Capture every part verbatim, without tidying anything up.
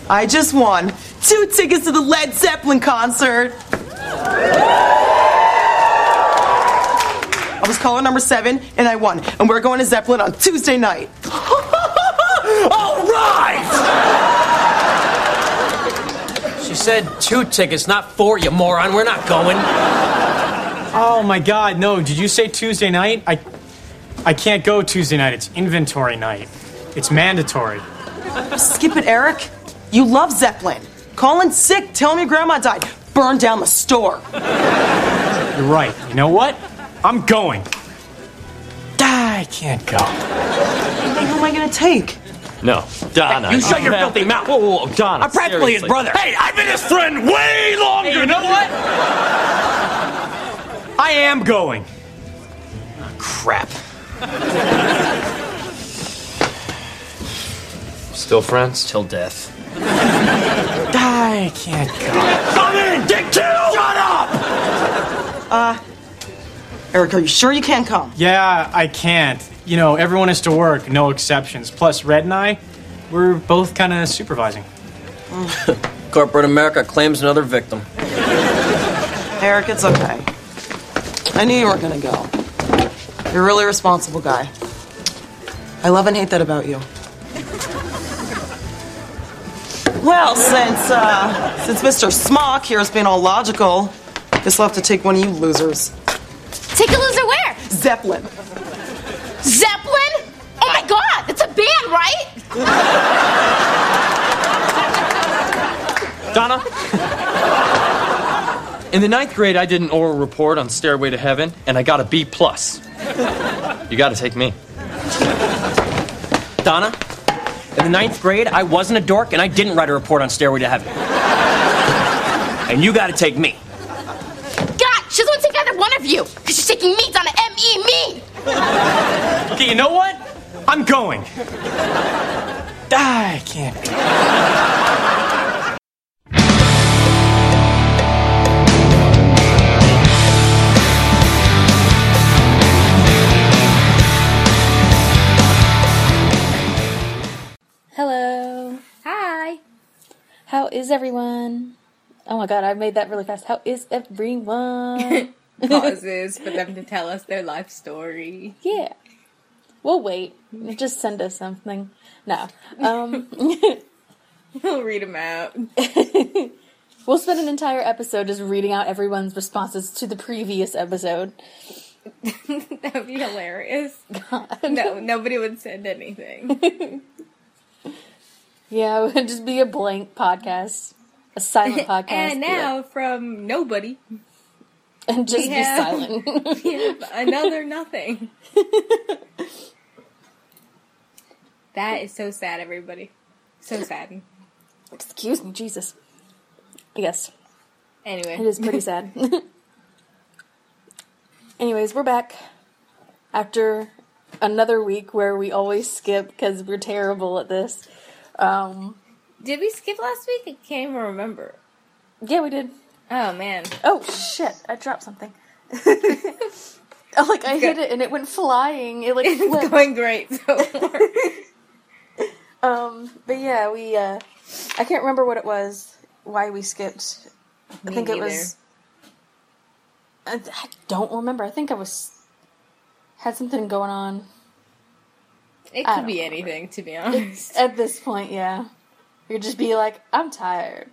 I just won two tickets to the Led Zeppelin concert. I was caller number seven, and I won. And we're going to Zeppelin on Tuesday night. All right! She said two tickets, not four, you moron. We're not going. Oh, my God, no. Did you say Tuesday night? I, I can't go Tuesday night. It's inventory night. It's mandatory. Skip it, Eric. You love Zeppelin. Call in sick. Tell him your grandma died. Burn down the store. You're right. You know what? I'm going. Ah, I can't go. Who am I going to take? No, Donna. You shut your filthy mouth. Whoa, whoa, whoa, Donna. I'm practically his seriously. brother. Hey, I've been his friend way longer. Hey, you know what? I am going. Crap. Still friends? Till death. I can't go. Come in, Dick Two! Shut up! Uh, Eric, are you sure you can't come? Yeah, I can't. You know, everyone has to work, no exceptions. Plus, Red and I, we're both kind of supervising. Corporate America claims another victim. Eric, it's okay. I knew you weren't going to go. You're a really responsible guy. I love and hate that about you. Well, since, uh, since Mister Smock here is being all logical, guess we'll have to take one of you losers. Take a loser where? Zeppelin. Zeppelin? Oh my God, it's a band, right? Donna? In the ninth grade, I did an oral report on Stairway to Heaven, and I got a B plus. You gotta take me. Donna, in the ninth grade, I wasn't a dork, and I didn't write a report on Stairway to Heaven. And you gotta take me. God, she doesn't want to take either one of you, because she's taking me down to M E me. Okay, you know what? I'm going. Ah, I can't go. Hello. Hi. How is everyone? Oh my God, I made that really fast. How is everyone? Pauses for them to tell us their life story. Yeah. We'll wait. Just send us something. No. Um, We'll read them out. we'll spend an entire episode just reading out everyone's responses to the previous episode. That would be hilarious. God. No, nobody would send anything. Yeah, it would just be a blank podcast. A silent podcast. And now yeah. from nobody, And just we be have- silent. we have another nothing. That is so sad, everybody. So sad. Excuse me, Jesus. Yes, Anyway. it is pretty sad. Anyways, we're back after another week where we always skip because we're terrible at this. Um, Did we skip last week? I can't even remember. yeah, we did. Oh, man. Oh, shit. I dropped something. Oh, like, I hit it and it went flying. It, like, It's flipped. going great so far. Um, but yeah, we, uh, I can't remember what it was, why we skipped. I Me think it neither. was, I, I don't remember. I think I was, had something going on. It I could don't be remember. anything, to be honest. At this point, yeah. You'd just be like, I'm tired.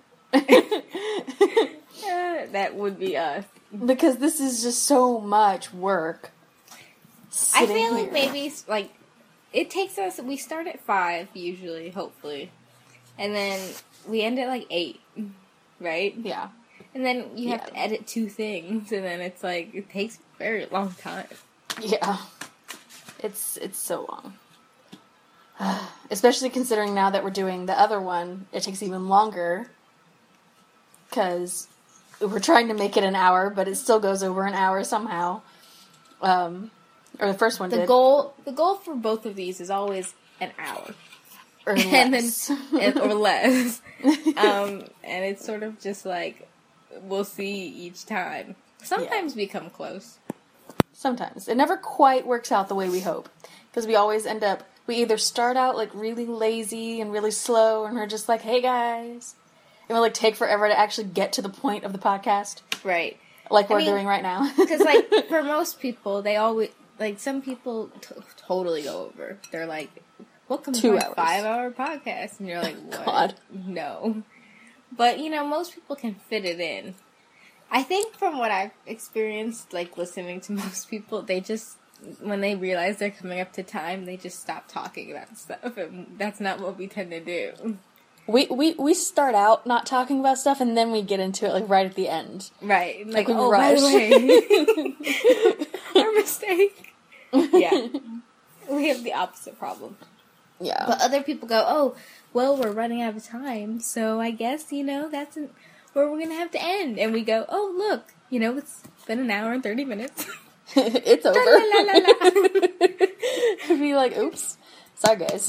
Uh, that would be us. Because this is just so much work. I Sitting feel here. like maybe, like, it takes us, we start at five, usually, hopefully. And then we end at, like, eight, right? Yeah. And then you have Yeah. to edit two things, and then it's, like, it takes a very long time. Yeah. It's, it's so long. Especially considering now that we're doing the other one, it takes even longer. Because we're trying to make it an hour, but it still goes over an hour somehow. Um, or the first one The did. goal, the goal for both of these is always an hour. Or and less. then and, or less. um, and it's sort of just like we'll see each time. Sometimes we come close. Sometimes. It never quite works out the way we hope. Because we always end up we either start out like really lazy and really slow, and we're just like, "Hey guys," and we like take forever to actually get to the point of the podcast, Right. like I we're mean, doing right now. Because, like, for most people, they always, like, some people t- totally go over. They're like, welcome Two to hours. my five-hour podcast. And you're like, what? God. No. But, you know, most people can fit it in. I think from what I've experienced, like, listening to most people, they just, when they realize they're coming up to time, they just stop talking about stuff. And that's not what we tend to do. we, we we start out not talking about stuff, and then we get into it like right at the end. Right. Like, Like we oh, rush. by the way, our mistake. Yeah. We have the opposite problem. Yeah. But other people go, oh, well, we're running out of time, so I guess, you know, that's an, where we're going to have to end. And we go, oh, look, you know, it's been an hour and thirty minutes. It's over. La-la-la-la. Be like, oops. Sorry, guys.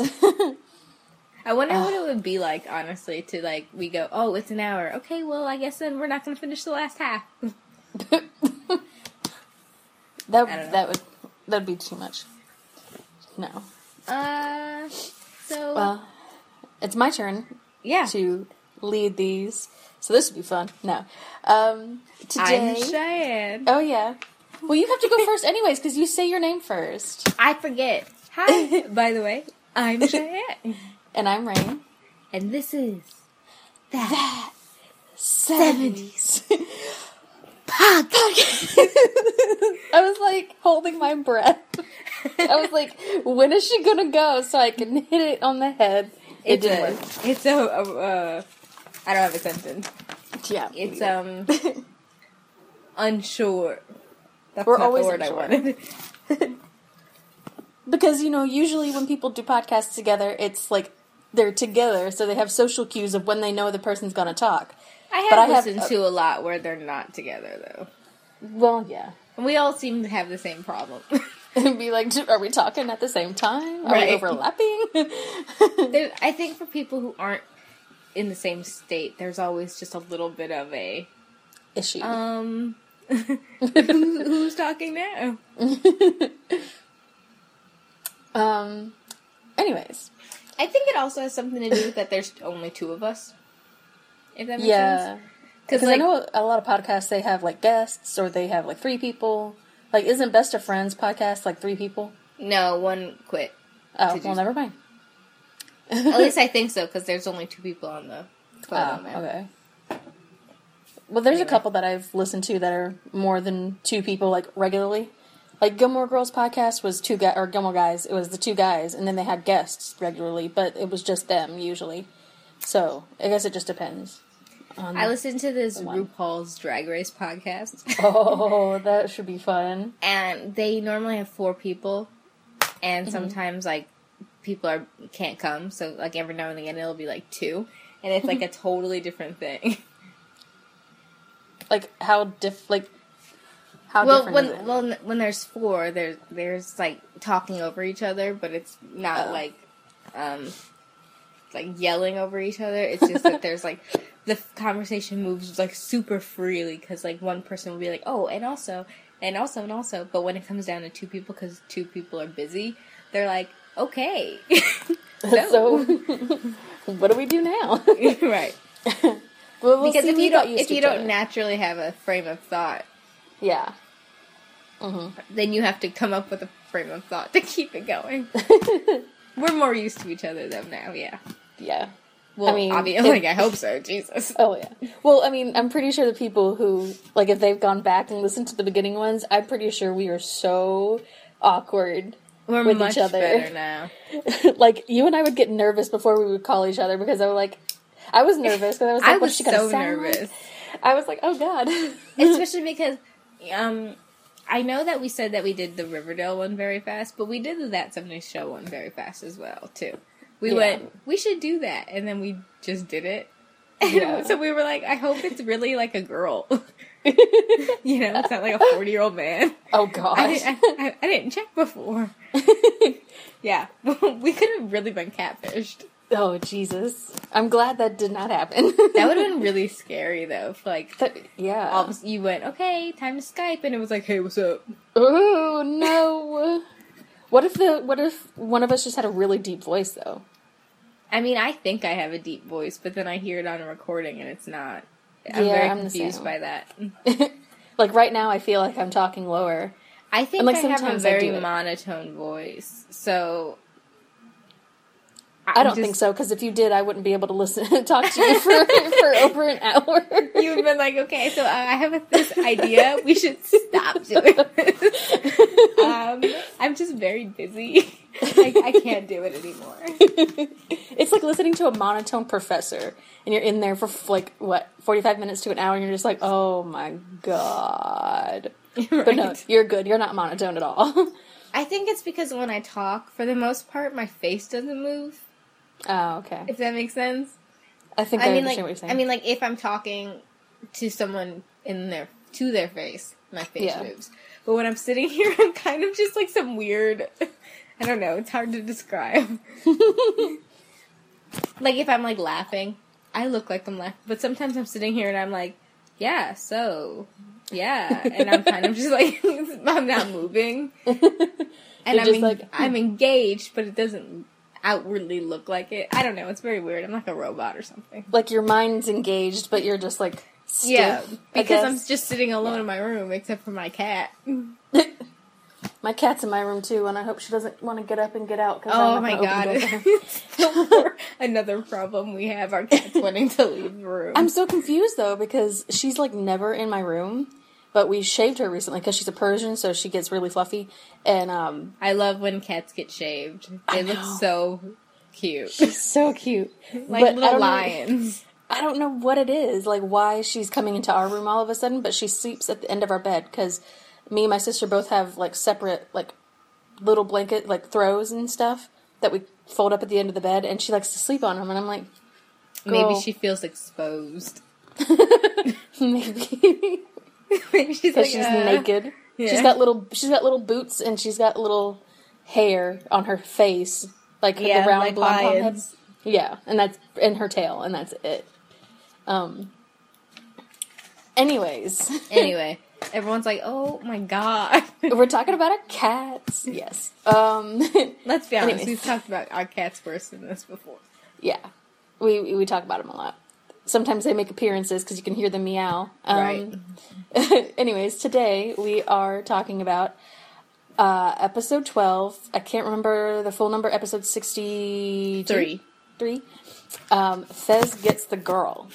I wonder what it would be like, honestly, to, like, we go, oh, it's an hour. Okay, well, I guess then we're not going to finish the last half. that I don't know. that would that'd be too much. No. Uh, so, Well, it's my turn yeah. to lead these, so this would be fun. No. Um, today. I'm Cheyenne. Oh yeah. Well, you have to go first, anyways, because you say your name first. I forget. Hi, by the way, I'm Cheyenne. And I'm Rain. And this is that, That seventies podcast. I was like holding my breath. I was like, when is she gonna go so I can hit it on the head? It It's didn't a, work. it's a, a, uh, I don't have a sentence. Yeah. It's, um, unsure. That's We're not always the word unsure. I wanted. Because, you know, usually when people do podcasts together, it's like they're together, so they have social cues of when they know the person's gonna talk. I have But I have- listened to a lot where they're not together, though. Well, yeah. And we all seem to have the same problem. And be like, are we talking at the same time? Are Right. we overlapping? There, I think for people who aren't in the same state, there's always just a little bit of a, Issue. um, who, who's talking now? Um, anyways. I think it also has something to do with that there's only two of us. If that makes Yeah. sense. Because like, I know a lot of podcasts, they have, like, guests, or they have, like, three people. Like, isn't Best of Friends podcast, like, three people? no, one quit. Oh, Did well, you- never mind. At least I think so, because there's only two people on the quote Oh, on there. okay. Well, there's Anyway. a couple that I've listened to that are more than two people, like, regularly. Like, Gilmore Girls podcast was two guys, or Gilmore Guys, it was the two guys, and then they had guests regularly, but it was just them, usually. So, I guess it just depends. On I listened to this one. RuPaul's Drag Race podcast, Oh, that should be fun. and they normally have four people, and Mm-hmm. sometimes, like, people are can't come, so, like, every now and again it'll be, like, two, and it's, like, a totally different thing. Like, how diff, like, how well, different when is it? well, n- when there's four, there's there's like talking over each other, but it's not Oh. like um like yelling over each other. It's just that there's like the f- conversation moves like super freely because like one person will be like, oh, and also, and also, and also, but when it comes down to two people, because two people are busy, they're like, okay, no. So, what do we do now? right? Well, we'll Because see, if we you got don't used if to you each don't other. naturally have a frame of thought, Yeah. then you have to come up with a frame of thought to keep it going. We're more used to each other though now, yeah. Yeah. Well, I mean, obviously, if- like, I hope so. Jesus. Oh, yeah. Well, I mean, I'm pretty sure the people who, like, if they've gone back and listened to the beginning ones, I'm pretty sure we are so awkward We're with much each other. better now. Like, you and I would get nervous before we would call each other because I was like, I was nervous because I was like, I what's was she gonna so sound nervous, like? I was like, oh, God. especially because um, I know that we said that we did the Riverdale one very fast, but we did the That seventies Show one very fast as well too. We Yeah. went, we should do that, and then we just did it. Yeah. So we were like, I hope it's really like a girl. You know, it's not like a forty-year-old man. Oh, God. I didn't, I, I, I didn't check before. Yeah, we could have really been catfished. Oh, Jesus. I'm glad that did not happen. That would have been really scary, though. If, like, That- yeah. all of a sudden you went, okay, time to Skype, and it was like, hey, what's up? Oh, no. What if the what if one of us just had a really deep voice though? I mean, I think I have a deep voice, but then I hear it on a recording and it's not. I'm Yeah, very I'm the confused same. by that. Like right now, I feel like I'm talking lower. I think And, like, I have a sometimes I very do it. monotone voice, so I I'm don't just- think so, because if you did, I wouldn't be able to listen talk to you for, for over an hour. You would have been like, okay, so uh, I have a, this idea. We should stop doing this. Um, I'm just very busy. Like, I can't do it anymore. It's like listening to a monotone professor, and you're in there for like what forty-five minutes to an hour, and you're just like, oh my god. Right. But no, you're good. You're not monotone at all. I think it's because when I talk, for the most part, my face doesn't move. Oh, okay. If that makes sense. I think I, I mean, understand like, what you're saying. I mean, like, if I'm talking to someone in their to their face, my face Yeah. moves. But when I'm sitting here, I'm kind of just like some weird. I don't know. It's hard to describe. Like if I'm like laughing, I look like I'm laughing. But sometimes I'm sitting here and I'm like, yeah, so yeah, and I'm kind of just like I'm not moving, and You're I'm just en- like- I'm engaged, but it doesn't outwardly look like it. I don't know. It's very weird. I'm like a robot or something. like your mind's engaged, but you're just like stiff. Yeah, I because I'm guess. just sitting alone in my room, except for my cat. My cat's in my room too, and I hope she doesn't want to get up and get out. Cause Oh I'm my not gonna god! open the door for her. Another problem we have: our cats wanting to leave the room. I'm so confused though because she's like never in my room, but we shaved her recently because she's a Persian, so she gets really fluffy. And um, I love when cats get shaved. I They look know. so cute, she's so cute, like But I little don't know- lions. I don't know what it is, like why she's coming into our room all of a sudden, but she sleeps at the end of our bed because me and my sister both have like separate like little blanket like throws and stuff that we fold up at the end of the bed, and she likes to sleep on them, and I'm like, Maybe girl, she feels exposed. maybe Maybe she's because like, she's uh, naked. yeah. She's got little she's got little boots and she's got little hair on her face, like Yeah, the round like pom-pom head. lions. Yeah, and that's in her tail, and that's it. Um. Anyways, Anyway, everyone's like, "Oh my god!" we're talking about our cats. Yes. Um. Let's be honest. Anyways. We've talked about our cats worse than this before. Yeah, we we talk about them a lot. Sometimes they make appearances because you can hear them meow. Um, Right. Anyways, today we are talking about uh, episode twelve. I can't remember the full number. Episode sixty Three. Three. Um, Fez gets the girl.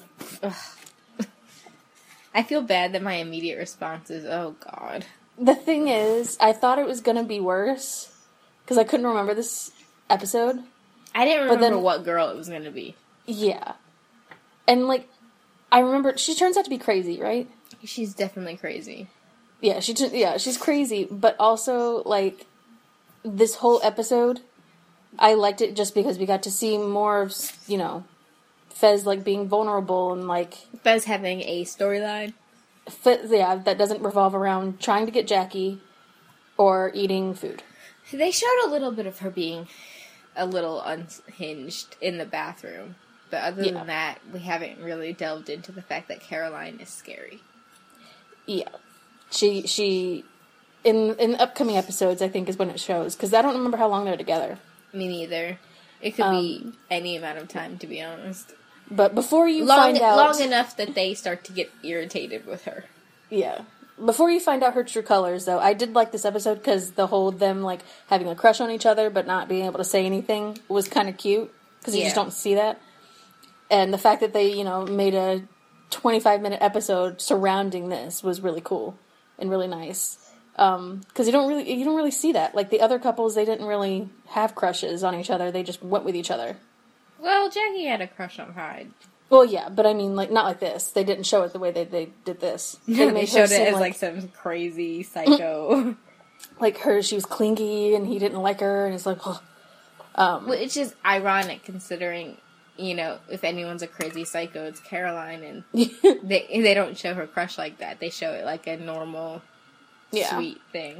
I feel bad that my immediate response is, "Oh god." The thing is, I thought it was gonna be worse because I couldn't remember this episode. I didn't But remember then- what girl it was going to be. Yeah, and like I remember, she turns out to be crazy, right? She's definitely crazy. Yeah, she t- yeah, she's crazy, but also like this whole episode, I liked it just because we got to see more of, you know, Fez like being vulnerable and like Fez having a storyline. Fez, yeah, that doesn't revolve around trying to get Jackie or eating food. They showed a little bit of her being a little unhinged in the bathroom. But other Yeah. than that, we haven't really delved into the fact that Caroline is scary. Yeah, she she in in the upcoming episodes I think is when it shows because I don't remember how long they're together. Me neither. It could be Um, any amount of time, to be honest. But before you Long, find out, long enough that they start to get irritated with her. yeah. Before you find out her true colors, though, I did like this episode because the whole them like having a crush on each other but not being able to say anything was kind of cute because you just Yeah. don't see that. And the fact that they, you know, made a twenty-five minute episode surrounding this was really cool and really nice. Um, because you don't really you don't really see that. Like the other couples, they didn't really have crushes on each other. They just went with each other. Well, Jackie had a crush on Hyde. Well, yeah, but I mean, like not like this. They didn't show it the way they they did this. They, made her showed it seem as like, some crazy psycho. like her. She was clingy, and he didn't like her, and it's like, oh. um, Which is ironic considering, you know, if anyone's a crazy psycho, it's Caroline, and they they don't show her crush like that. They show it like a normal, Yeah. sweet thing.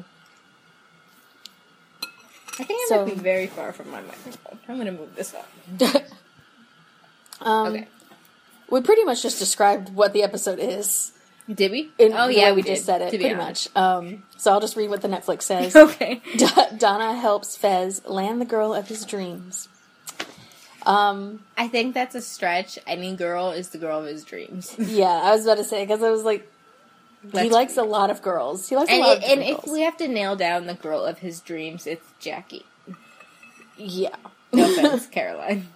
I think I'm So- moving very far from my microphone. I'm going to move this up. um, Okay. we pretty much just described what the episode is. Did we? In oh the yeah, way we did, just said it, to be pretty honest. much. Um, so I'll just read what the Netflix says. Okay. D- Donna helps Fez land the girl of his dreams. Um, I think that's a stretch. Any girl is the girl of his dreams. yeah, I was about to say, because I was like, he That's- likes a lot of girls. He likes And, a lot it, of and different if girls. we have to nail down the girl of his dreams, it's Jackie. Yeah. No offense, Caroline.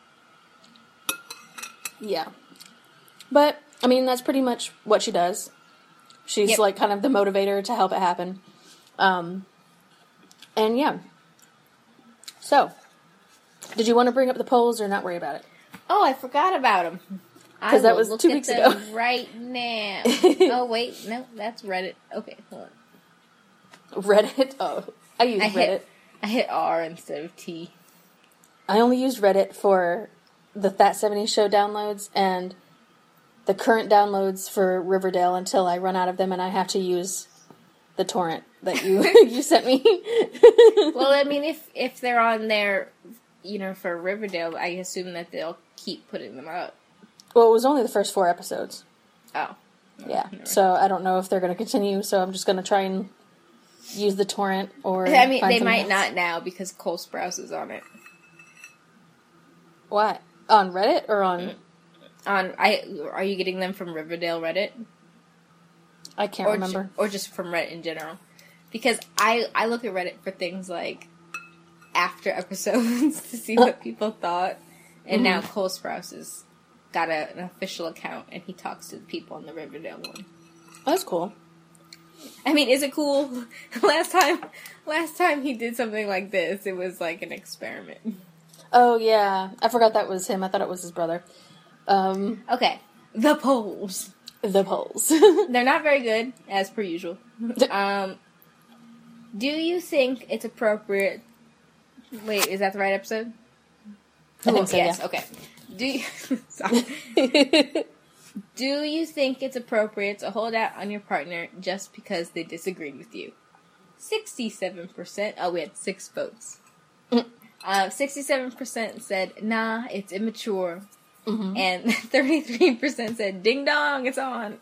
Yeah. But, I mean, that's pretty much what she does. She's, Yep. like, kind of the motivator to help it happen. Um, and, yeah. So, did you want to bring up the polls or not worry about it? Oh, I forgot about him. 'Cause that was two weeks ago. Right now. Oh wait, no, that's Reddit. Okay, hold on. Reddit? Oh, I use I Reddit. hit, I hit R instead of T. I only use Reddit for the That seventies Show downloads and the current downloads for Riverdale until I run out of them and I have to use the torrent that you you sent me. Well, I mean, if if they're on there, you know, for Riverdale, I assume that they'll keep putting them up. Well, it was only the first four episodes. Oh, Yeah, so I don't know if they're going to continue, so I'm just going to try and use the torrent or I mean, find they something might else. not now because Cole Sprouse is on it. What? On Reddit or on... On I are you getting them from Riverdale Reddit? I can't or remember. Ju- or just from Reddit in general? Because I I look at Reddit for things like after episodes to see what people thought, and now Mm-hmm. Cole Sprouse has got a, an official account and he talks to the people on the Riverdale one. That's cool. I mean, is it cool? last time, last time he did something like this, it was like an experiment. Oh, yeah. I forgot that was him. I thought it was his brother. Um, Okay, the polls. the polls. They're not very good, as per usual. Um, do you think it's appropriate? Wait, is that the right episode? I think so, yes. yeah. Okay. Do you, sorry. Do you think it's appropriate to hold out on your partner just because they disagreed with you? Sixty-seven percent. Oh, we had six votes. Uh, Sixty-seven percent said, "Nah, it's immature," Mm-hmm. and thirty-three percent said, "Ding dong, it's on."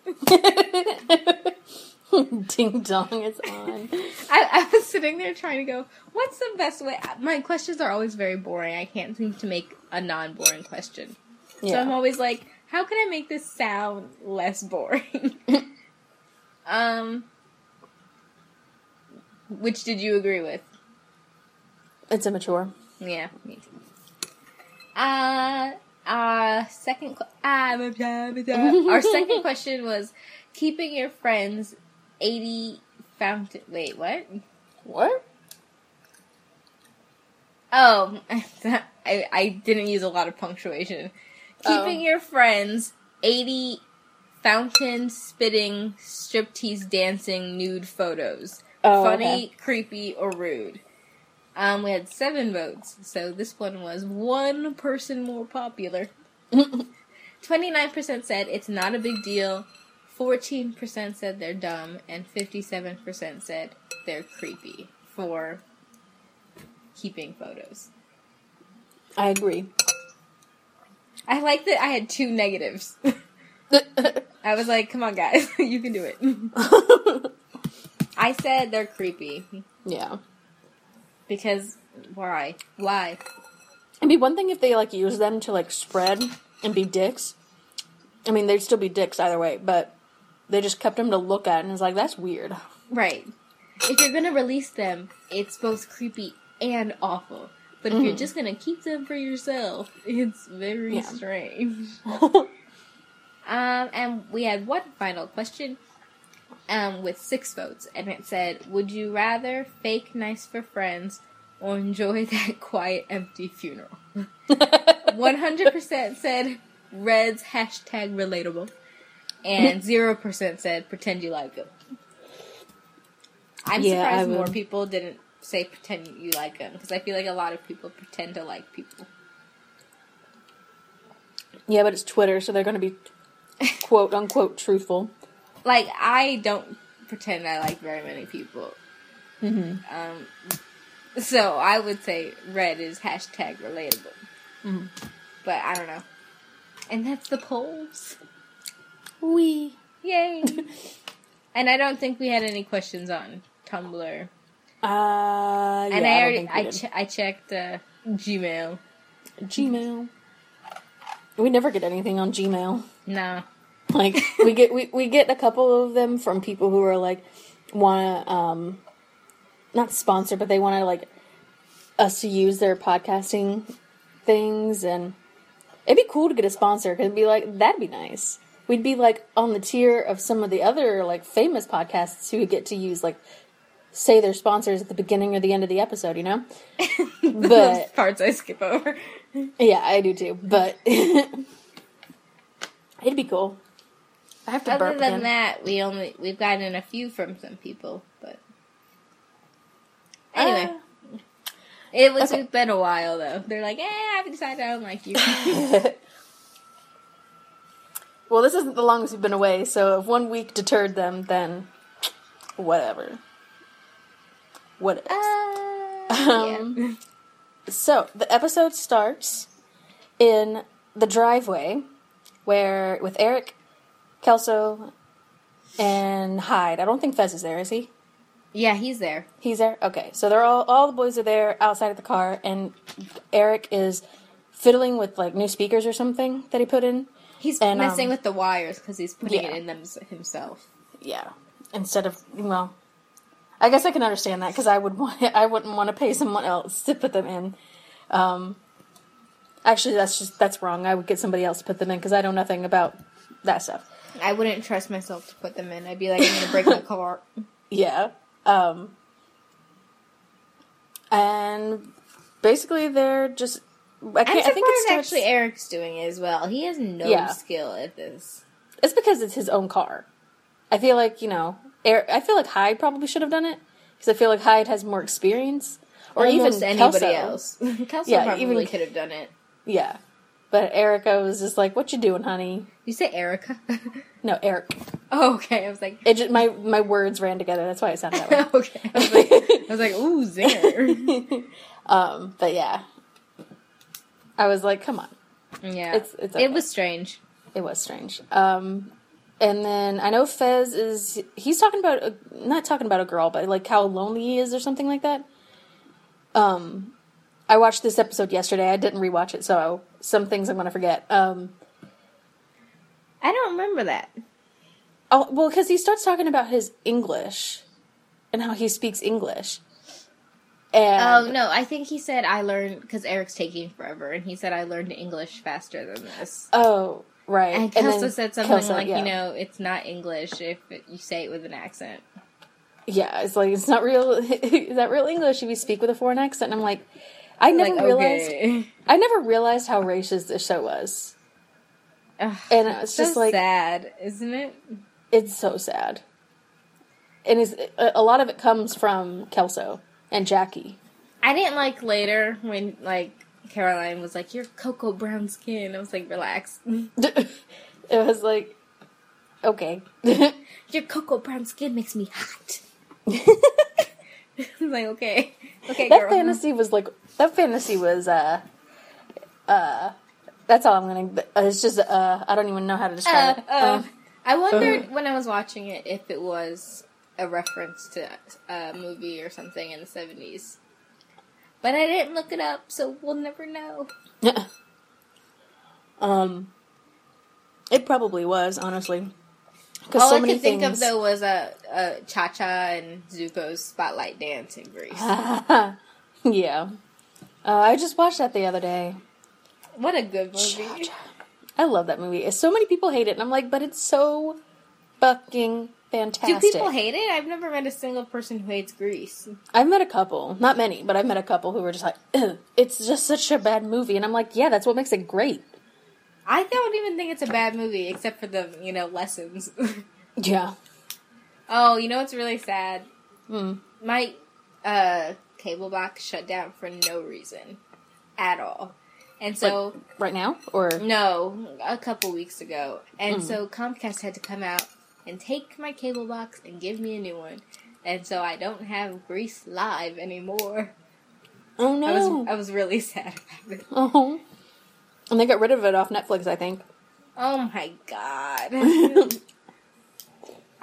Ding dong, it's on. I, I was sitting there trying to go, what's the best way? My questions are always very boring. I can't seem to make a non-boring question. So Yeah. I'm always like, how can I make this sound less boring? um, which did you agree with? It's immature. Yeah, me too. Uh, uh, second, qu- ah, blah, blah, blah, blah. Our second question was keeping your friends eighty fountain, wait, what? What? Oh, I, I didn't use a lot of punctuation. Keeping Oh. your friends eighty fountain spitting, striptease dancing nude photos. Oh, Funny, okay. creepy, or rude. Um, we had seven votes, so this one was one person more popular. twenty-nine percent said it's not a big deal, fourteen percent said they're dumb, and fifty-seven percent said they're creepy for keeping photos. I agree. I like that I had two negatives. I was like, come on guys, you can do it. I said they're creepy. Yeah. Because, why? Why? It'd be one thing if they, like, use them to, like, spread and be dicks. I mean, they'd still be dicks either way, but they just kept them to look at, and it's like, that's weird. Right. If you're gonna release them, it's both creepy and awful. But if you're just gonna keep them for yourself, it's very Yeah. strange. um, and we had one final question, um, with six votes, and it said, would you rather fake nice for friends or enjoy that quiet, empty funeral? one hundred percent said Red's hashtag relatable, and zero percent said pretend you like them. I'm Yeah, I surprised more would. people didn't say pretend you like them, because I feel like a lot of people pretend to like people. Yeah, but it's Twitter, so they're going to be quote unquote truthful. Like, I don't pretend I like very many people. Mm-hmm. Um, so I would say Red is hashtag relatable. Mm-hmm. But I don't know. And that's the polls. We. Yay! And I don't think we had any questions on Tumblr. Uh, yeah, And I don't already, think we I, did. che- I checked uh, Gmail. Gmail. We never get anything on Gmail. Nah. Like we get we, we get a couple of them from people who are like want to um not sponsor, but they want to like us to use their podcasting things, and it'd be cool to get a sponsor because it'd be like that'd be nice. We'd be like on the tier of some of the other like famous podcasts who would get to use like say their sponsors at the beginning or the end of the episode, you know. Those But parts I skip over. yeah, I do too. But it'd be cool. I have to Other burp than again. that, we only we've gotten a few from some people, but anyway, Uh, it was okay. it's been a while though. They're like, eh, I've decided I don't like you. Well, this isn't the longest we've been away, so if one week deterred them, then whatever. What? Uh, Um, yeah. So the episode starts in the driveway, where with Eric, Kelso, and Hyde. I don't think Fez is there, is he? Yeah, he's there. He's there. Okay, so they're all all the boys are there outside of the car, and Eric is fiddling with like new speakers or something that he put in. He's And, messing um, with the wires because he's putting yeah. it in them himself. Yeah, instead of well, I guess I can understand that because I would want I wouldn't want to pay someone else to put them in. Um, actually, that's just that's wrong. I would get somebody else to put them in because I know nothing about that stuff. I wouldn't trust myself to put them in. I'd be like, I'm gonna break my car. Yeah, um, and basically they're just. I, I'm can't, I surprised think it starts, actually Eric's doing it as well. He has no Yeah. skill at this. It's because it's his own car. I feel like you know. Eric, I feel like Hyde probably should have done it because I feel like Hyde has more experience, or Almost even anybody Kelso. else. Kelso Yeah, probably even- could have done it. Yeah, but Erica was just like, "What you doing, honey?" You say Erica? No, Eric. Oh, okay. I was like, It just, my my words ran together. That's why it sounded that way. okay. I was like, I was like, ooh, zinger. Um, but yeah, I was like, "Come on." Yeah, It's- it's okay. it was strange. It was strange. Um, and then I know Fez is he's talking about a, not talking about a girl, but like how lonely he is or something like that. Um, I watched this episode yesterday. I didn't rewatch it, so some things I'm gonna forget. Um, I don't remember that. oh well, because he starts talking about his English and how he speaks English. And Oh no, I think he said I learned because Eric's taking forever, and he said I learned English faster than this. oh right, And then Kelso said something Kelso, like, yeah. you know, it's not English if it, you say it with an accent. Yeah, it's like it's not real. Is that real English if you speak with a foreign accent? And I'm like, I never Like, realized. okay. I never realized how racist this show was, Ugh, and it's so just like sad, isn't it? it's so sad. And it's, a a lot of it comes from Kelso and Jackie. I didn't like later when like Caroline was like, "Your cocoa brown skin." I was like, "Relax." It was like, okay, Your cocoa brown skin makes me hot. I was like, okay, okay, that girl. fantasy was like that fantasy was uh uh. That's all I'm gonna. Uh, it's just uh. I don't even know how to describe Uh, it. uh, Um, I wondered when I was watching it if it was a reference to a movie or something in the seventies. But I didn't look it up, so we'll never know. um. It probably was, honestly. Because All so I many could think things. of, though, was a, a Cha-Cha and Zuko's Spotlight dance in Greece. Yeah. Uh, I just watched that the other day. What a good movie. I love that movie. So many people hate it, and I'm like, but it's so fucking fantastic. Do people hate it? I've never met a single person who hates Grease. I've met a couple. Not many, but I've met a couple who were just like, ugh, it's just such a bad movie. And I'm like, yeah, that's what makes it great. I don't even think it's a bad movie, except for the, you know, lessons. Yeah. Oh, you know what's really sad? Hmm. My uh, cable box shut down for no reason at all. And so, Like, right now? Or. no, a couple weeks ago. And Mm. so Comcast had to come out and take my cable box and give me a new one. And so I don't have Grease Live anymore. Oh, no. I was I was really sad about it. Oh. And they got rid of it off Netflix, I think. Oh my god.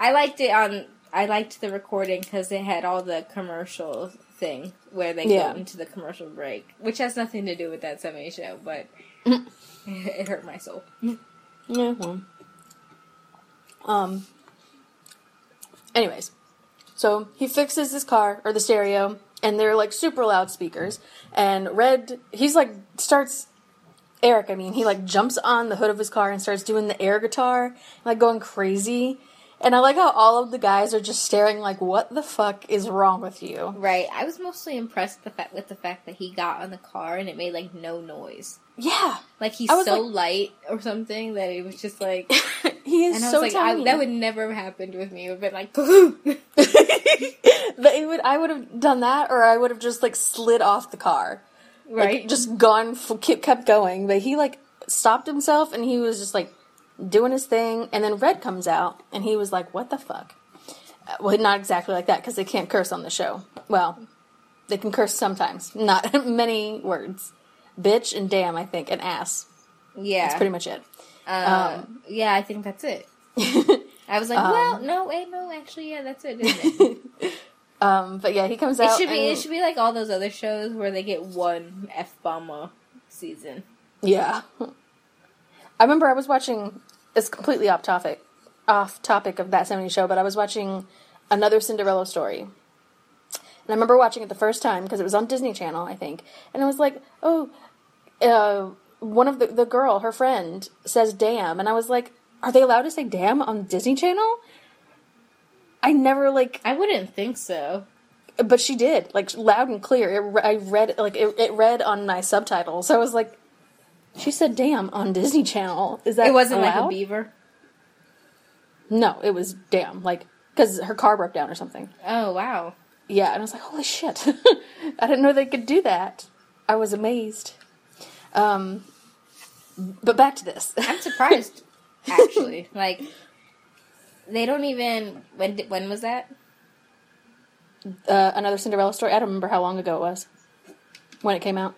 I liked it on. I liked the recording because it had all the commercial thing where they Yeah. go into the commercial break, which has nothing to do with that seventies show, but it, it hurt my soul. Yeah, well. Um. Anyways, so he fixes his car, or the stereo, and they're like super loud speakers. And Red, he's like, starts, Eric, I mean, he like jumps on the hood of his car and starts doing the air guitar, like going crazy. And I like how all of the guys are just staring like, what the fuck is wrong with you? Right. I was mostly impressed the fact, with the fact that he got on the car and it made like no noise. Yeah. Like he's I was so like- light or something that it was just like. He is And I was so like, I, tiny. that would never have happened with me. It would have been like, But it would, I would have done that, or I would have just like slid off the car. right? Like, just gone, f- kept kept going. But he like stopped himself and he was just like doing his thing. And then Red comes out and he was like, what the fuck? Uh, Well, not exactly like that because they can't curse on the show. Well, they can curse sometimes. Not many words. Bitch and damn, I think, and ass. yeah. That's pretty much it. Uh, yeah, I think that's it. I was like, well, no, wait, no, actually, yeah, that's it, isn't it? Um, but yeah, he comes It out. should be. and- It should be like all those other shows where they get one f bomb a season. Yeah. I remember I was watching, it's completely off topic, off topic of that seventies show, but I was watching another Cinderella story. And I remember watching it the first time because it was on Disney Channel, I think. And it was like, oh, uh, one of the, the girl, her friend, says damn. And I was like, are they allowed to say damn on Disney Channel? I never, like, I wouldn't think so. but she did, like, loud and clear. It, re- I read, like, it, it read on my subtitles. So I was like, she said damn on Disney Channel. Is that It wasn't like allowed? a beaver. No, it was damn, like, because her car broke down or something. Oh wow. Yeah, and I was like, holy shit. I didn't know they could do that. I was amazed. Um, but back to this. I'm surprised, actually. Like, they don't even. When did- when was that? Uh, another Cinderella story. I don't remember how long ago it was. When it came out.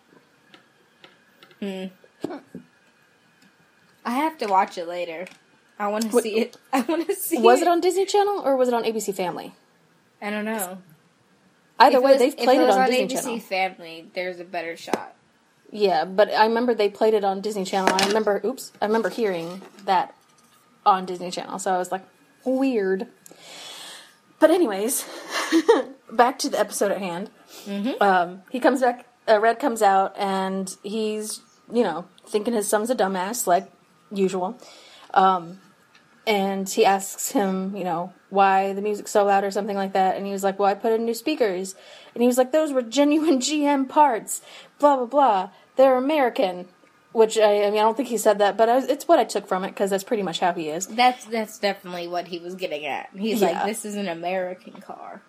I have to watch it later. I want to What- see it. I want to see. Was it on Disney Channel or was it on A B C Family? I don't know. Either If way, it was- they've played if it, it was on, on Disney A B C Channel. Family, there's a better shot. Yeah, but I remember they played it on Disney Channel. I remember, oops, I remember hearing that on Disney Channel. So I was like, weird. But anyways, back to the episode at hand. Mm-hmm. Um, he comes back, uh, Red comes out, and he's, you know, thinking his son's a dumbass, like usual. Um, and he asks him, you know, why the music's so loud or something like that. And he was like, well, I put in new speakers. And he was like, those were genuine G M parts. Blah, blah, blah. They're American. Which, I, I mean, I don't think he said that, but I was, it's what I took from it, because that's pretty much how he is. That's that's definitely what he was getting at. He's Yeah. like, this is an American car.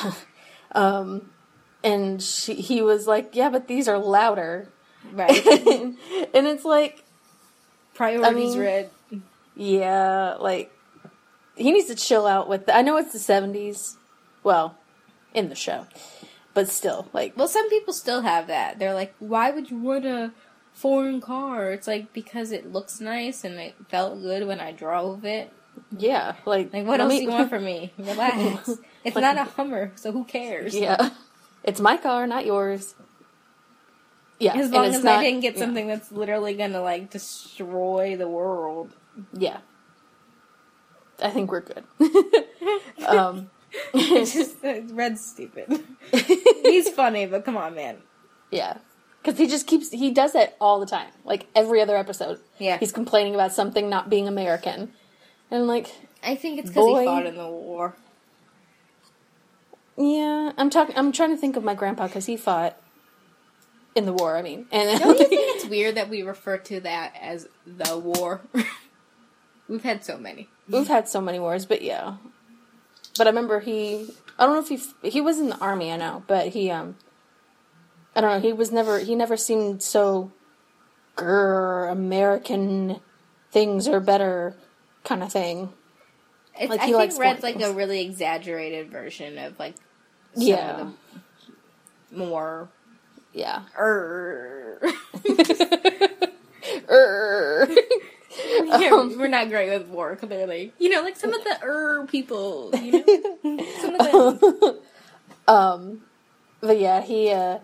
And she, he was like, yeah, but these are louder. Right. And it's like, Priorities I mean- red. yeah, like, he needs to chill out with the, I know it's the seventies. Well, in the show. But still, like, Well, some people still have that. They're like, why would you want a foreign car? It's like, because it looks nice and it felt good when I drove it. yeah, like, Like, what let else me- do you want from me? Relax. It's not a Hummer, so who cares? Yeah. It's my car, not yours. Yeah. As and long it's as not- I didn't get yeah. something that's literally gonna, like, destroy the world. Yeah. I think we're good. um, It's just, uh, Red's stupid. He's funny, but come on, man. yeah. Because he just keeps, he does that all the time. Like, every other episode. Yeah. He's complaining about something not being American. And, like, I think it's because Boy. he fought in the war. yeah, I'm talking, I'm trying to think of my grandpa, because he fought in the war, I mean. And Don't you think it's weird that we refer to that as the war? We've had so many. We've had so many wars, but yeah. But I remember he, I don't know if he, he was in the army, I know, but he, um, I don't know, he was never, he never seemed so, grr, American things are better kind of thing. It's, Like, I he think likes Red's foreign like a things. really exaggerated version of like some Yeah. of the more Yeah. er. Grr. Yeah, we're not great with war, clearly. You know, like some of the er people, you know? Some of them. um, but yeah, he, uh,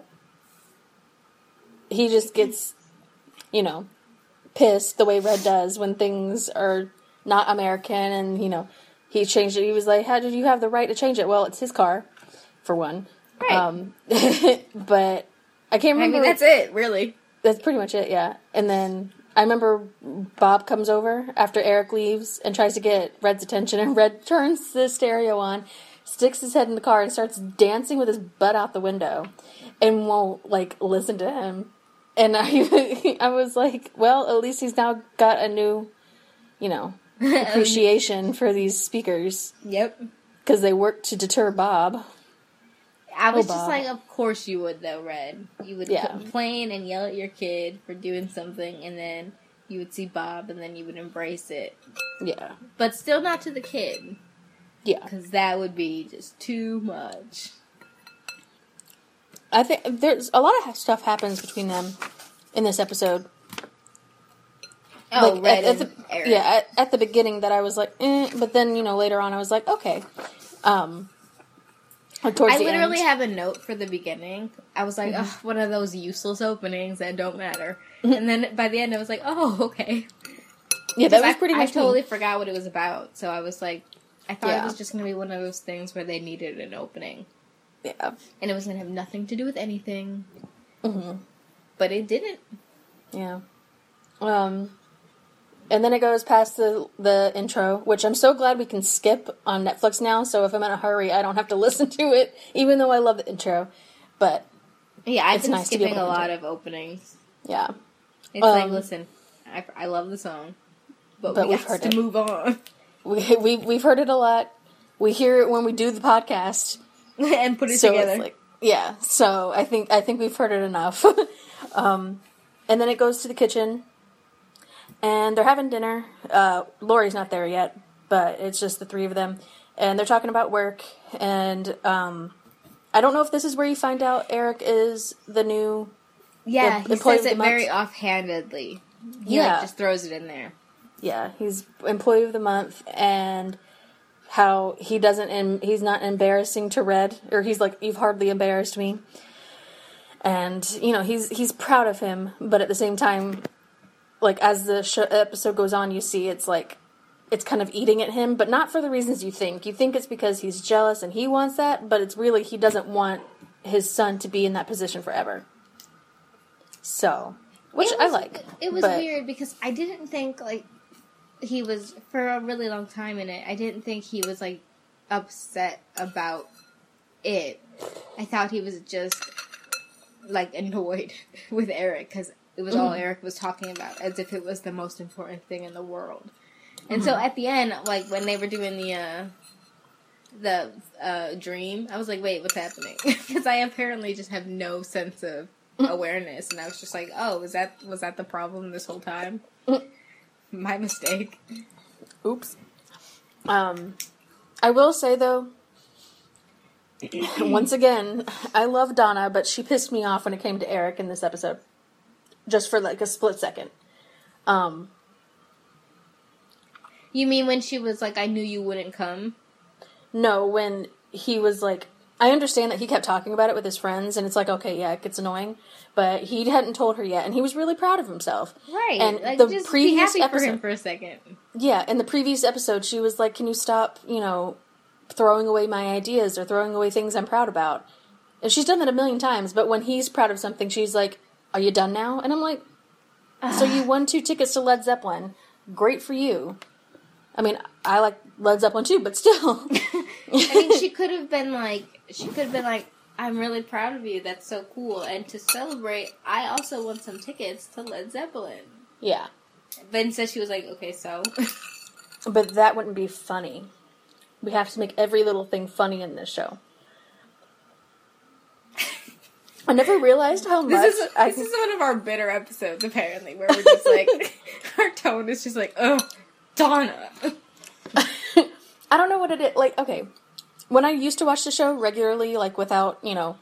he just gets, you know, pissed the way Red does when things are not American, and, you know, he changed it. He was like, how did you have the right to change it? Well, it's his car, for one. Right. Um, but I can't remember. I mean, that's it, really. That's pretty much it, yeah. And then I remember Bob comes over after Eric leaves and tries to get Red's attention, and Red turns the stereo on, sticks his head in the car, and starts dancing with his butt out the window, and won't, like, listen to him. And I, I was like, well, at least he's now got a new, you know, appreciation for these speakers. Yep. Because they work to deter Bob. I was Oh, just Bob. like, of course you would, though, Red. You would Yeah. complain and yell at your kid for doing something, and then you would see Bob, and then you would embrace it. Yeah. But still not to the kid, Yeah. because that would be just too much. I think there's a lot of stuff happens between them in this episode. Oh, Like, Red at, at and the, Eric. Yeah, at, at the beginning that I was like, eh, but then, you know, later on I was like, okay. Um, like towards I the literally end. have a note for the beginning. I was like, Mm-hmm. ugh, one of those useless openings that don't matter. And then by the end I was like, oh, okay. Yeah, that was I, pretty I much me. totally forgot what it was about, so I was like, I thought Yeah. it was just going to be one of those things where they needed an opening. Yeah. And it was going to have nothing to do with anything. Mm-hmm. But it didn't. Yeah. Um, and then it goes past the the intro, which I'm so glad we can skip on Netflix now, so if I'm in a hurry, I don't have to listen to it, even though I love the intro. But, Yeah, I've It's been nice to be skipping able a to lot do. of openings. yeah. It's like, Um, listen, I, I love the song, but, But we we've got heard to it. move on. We, we, we've heard it a lot. We hear it when we do the podcast. and put it So together. it's like, yeah. So I think I think we've heard it enough. um, and then it goes to the kitchen, and they're having dinner. Uh, Lori's not there yet, but it's just the three of them, and they're talking about work. And um, I don't know if this is where you find out Eric is the new. yeah, the he employee says of it the very month. offhandedly. He Yeah. like, just throws it in there. Yeah, he's employee of the month, and how he doesn't, em- he's not embarrassing to Red, or he's like, you've hardly embarrassed me. And, you know, he's he's proud of him, but at the same time, like, as the sh- episode goes on, you see it's like, it's kind of eating at him, but not for the reasons you think. You think it's because he's jealous and he wants that, but it's really, he doesn't want his son to be in that position forever. So, which It I was- like. It was but- weird because I didn't think like he was for a really long time in it. I didn't think he was like upset about it. I thought he was just like annoyed with Eric because it was all Eric was talking about, as if it was the most important thing in the world. And so at the end, like when they were doing the uh, the uh, dream, I was like, "Wait, what's happening?" Because I apparently just have no sense of awareness, and I was just like, "Oh, was that was that the problem this whole time?" My mistake. Oops. Um, I will say though, once again, I love Donna, but she pissed me off when it came to Eric in this episode. Just for like a split second. Um, You mean when she was like, "I knew you wouldn't come"? no, when he was like, I understand that he kept talking about it with his friends, and it's like, okay, yeah, it gets annoying, but he hadn't told her yet, and he was really proud of himself. Right. And like, the just previous be happy episode, for him for a second. yeah, in the previous episode, she was like, can you stop, you know, throwing away my ideas or throwing away things I'm proud about? And she's done that a million times, but when he's proud of something, she's like, are you done now? And I'm like, so you won two tickets to Led Zeppelin. Great for you. I mean, I like Led Zeppelin too, but still. I mean, she could have been like, she could have been like, "I'm really proud of you. That's so cool." And to celebrate, I also won some tickets to Led Zeppelin. Yeah. But instead, she was like, "Okay, so." But that wouldn't be funny. We have to make every little thing funny in this show. I never realized how much This is I this is one of our bitter episodes, apparently, where we're just like, our tone is just like, "Oh, Donna." I don't know what it is. Like, okay, when I used to watch the show regularly, like without, you know,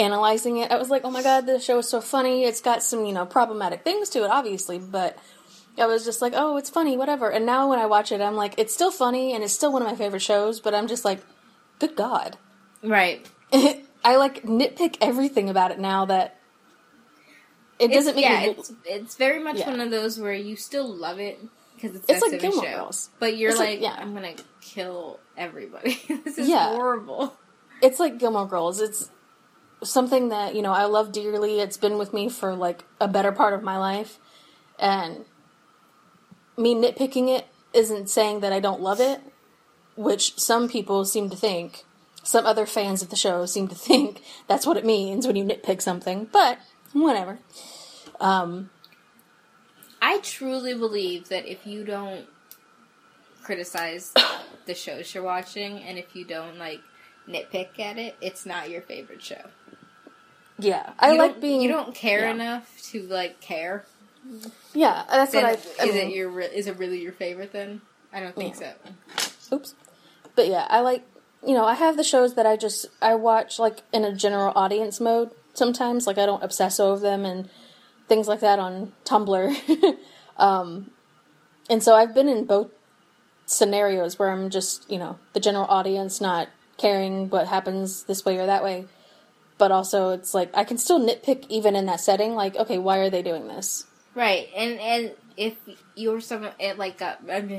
analyzing it, I was like, oh my god, this show is so funny. It's got some, you know, problematic things to it, obviously, but I was just like, oh, it's funny, whatever. And now when I watch it, I'm like, it's still funny, and it's still one of my favorite shows, but I'm just like, good God. Right. I, like, nitpick everything about it now that it It's, doesn't make yeah, me... it's, it's very much Yeah. one of those where you still love it because it's, It's that like type of Gilmore show. Girls. But you're It's like- like, yeah. I'm going to kill everybody. This is Yeah. horrible. It's like Gilmore Girls. It's something that, you know, I love dearly. It's been with me for, like, a better part of my life. And me nitpicking it isn't saying that I don't love it, which some people seem to think, some other fans of the show seem to think that's what it means when you nitpick something. But, whatever. Um, I truly believe that if you don't criticize the shows you're watching, and if you don't, like, nitpick at it, it's not your favorite show. yeah, I You like don't- being... You don't care yeah. enough to, like, care. Yeah, that's Then what I... I is mean, it your re- is it really your favorite then? I don't think Yeah. so. Oops. But yeah, I like, you know, I have the shows that I just, I watch, like, in a general audience mode sometimes. Like, I don't obsess over them and things like that on Tumblr. um, and so I've been in both scenarios where I'm just, you know, the general audience not caring what happens this way or that way. But also, it's like, I can still nitpick even in that setting. Like, okay, why are they doing this? Right, and and if you're someone it like uh,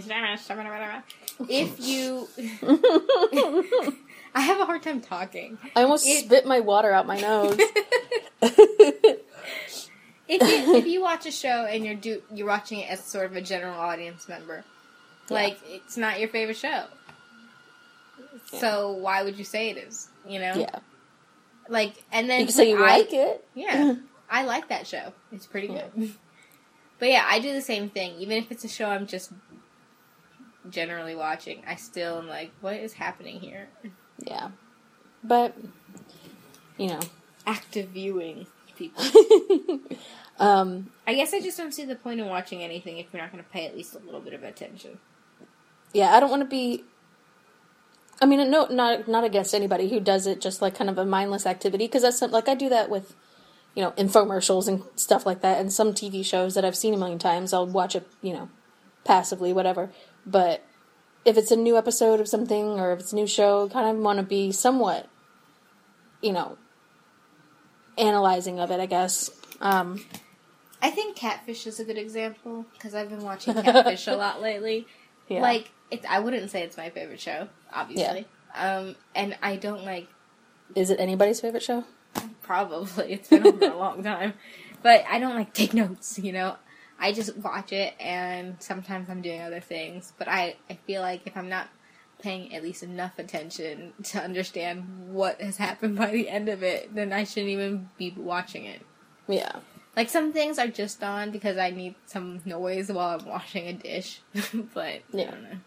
if you, I have a hard time talking. I almost It- spit my water out my nose. If you if you watch a show and you're do you're watching it as sort of a general audience member, like it's not your favorite show. So why would you say it is? You know, Yeah. like and then You can say you I- like it. Yeah, I like that show. It's pretty good. But yeah, I do the same thing. Even if it's a show I'm just generally watching, I still am like, what is happening here? Yeah. But, you know. Active viewing people. Um, I guess I just don't see the point in watching anything if you're not going to pay at least a little bit of attention. yeah, I don't want to be... I mean, no, not not against anybody who does it just like kind of a mindless activity, because that's some, like I do that with, you know, infomercials and stuff like that, and some T V shows that I've seen a million times. I'll watch it, you know, passively, whatever. But if it's a new episode of something, or if it's a new show, kind of want to be somewhat, you know, analyzing of it, I guess. Um, I think Catfish is a good example, because I've been watching Catfish a lot lately. yeah. Like, it's, I wouldn't say it's my favorite show, obviously. Um, and I don't like... Is it anybody's favorite show? Probably. It's been over a long time. But I don't, like, take notes, you know? I just watch it, and sometimes I'm doing other things. But I, I feel like if I'm not paying at least enough attention to understand what has happened by the end of it, then I shouldn't even be watching it. Yeah. Like, some things are just on because I need some noise while I'm washing a dish. But, Yeah. I don't know.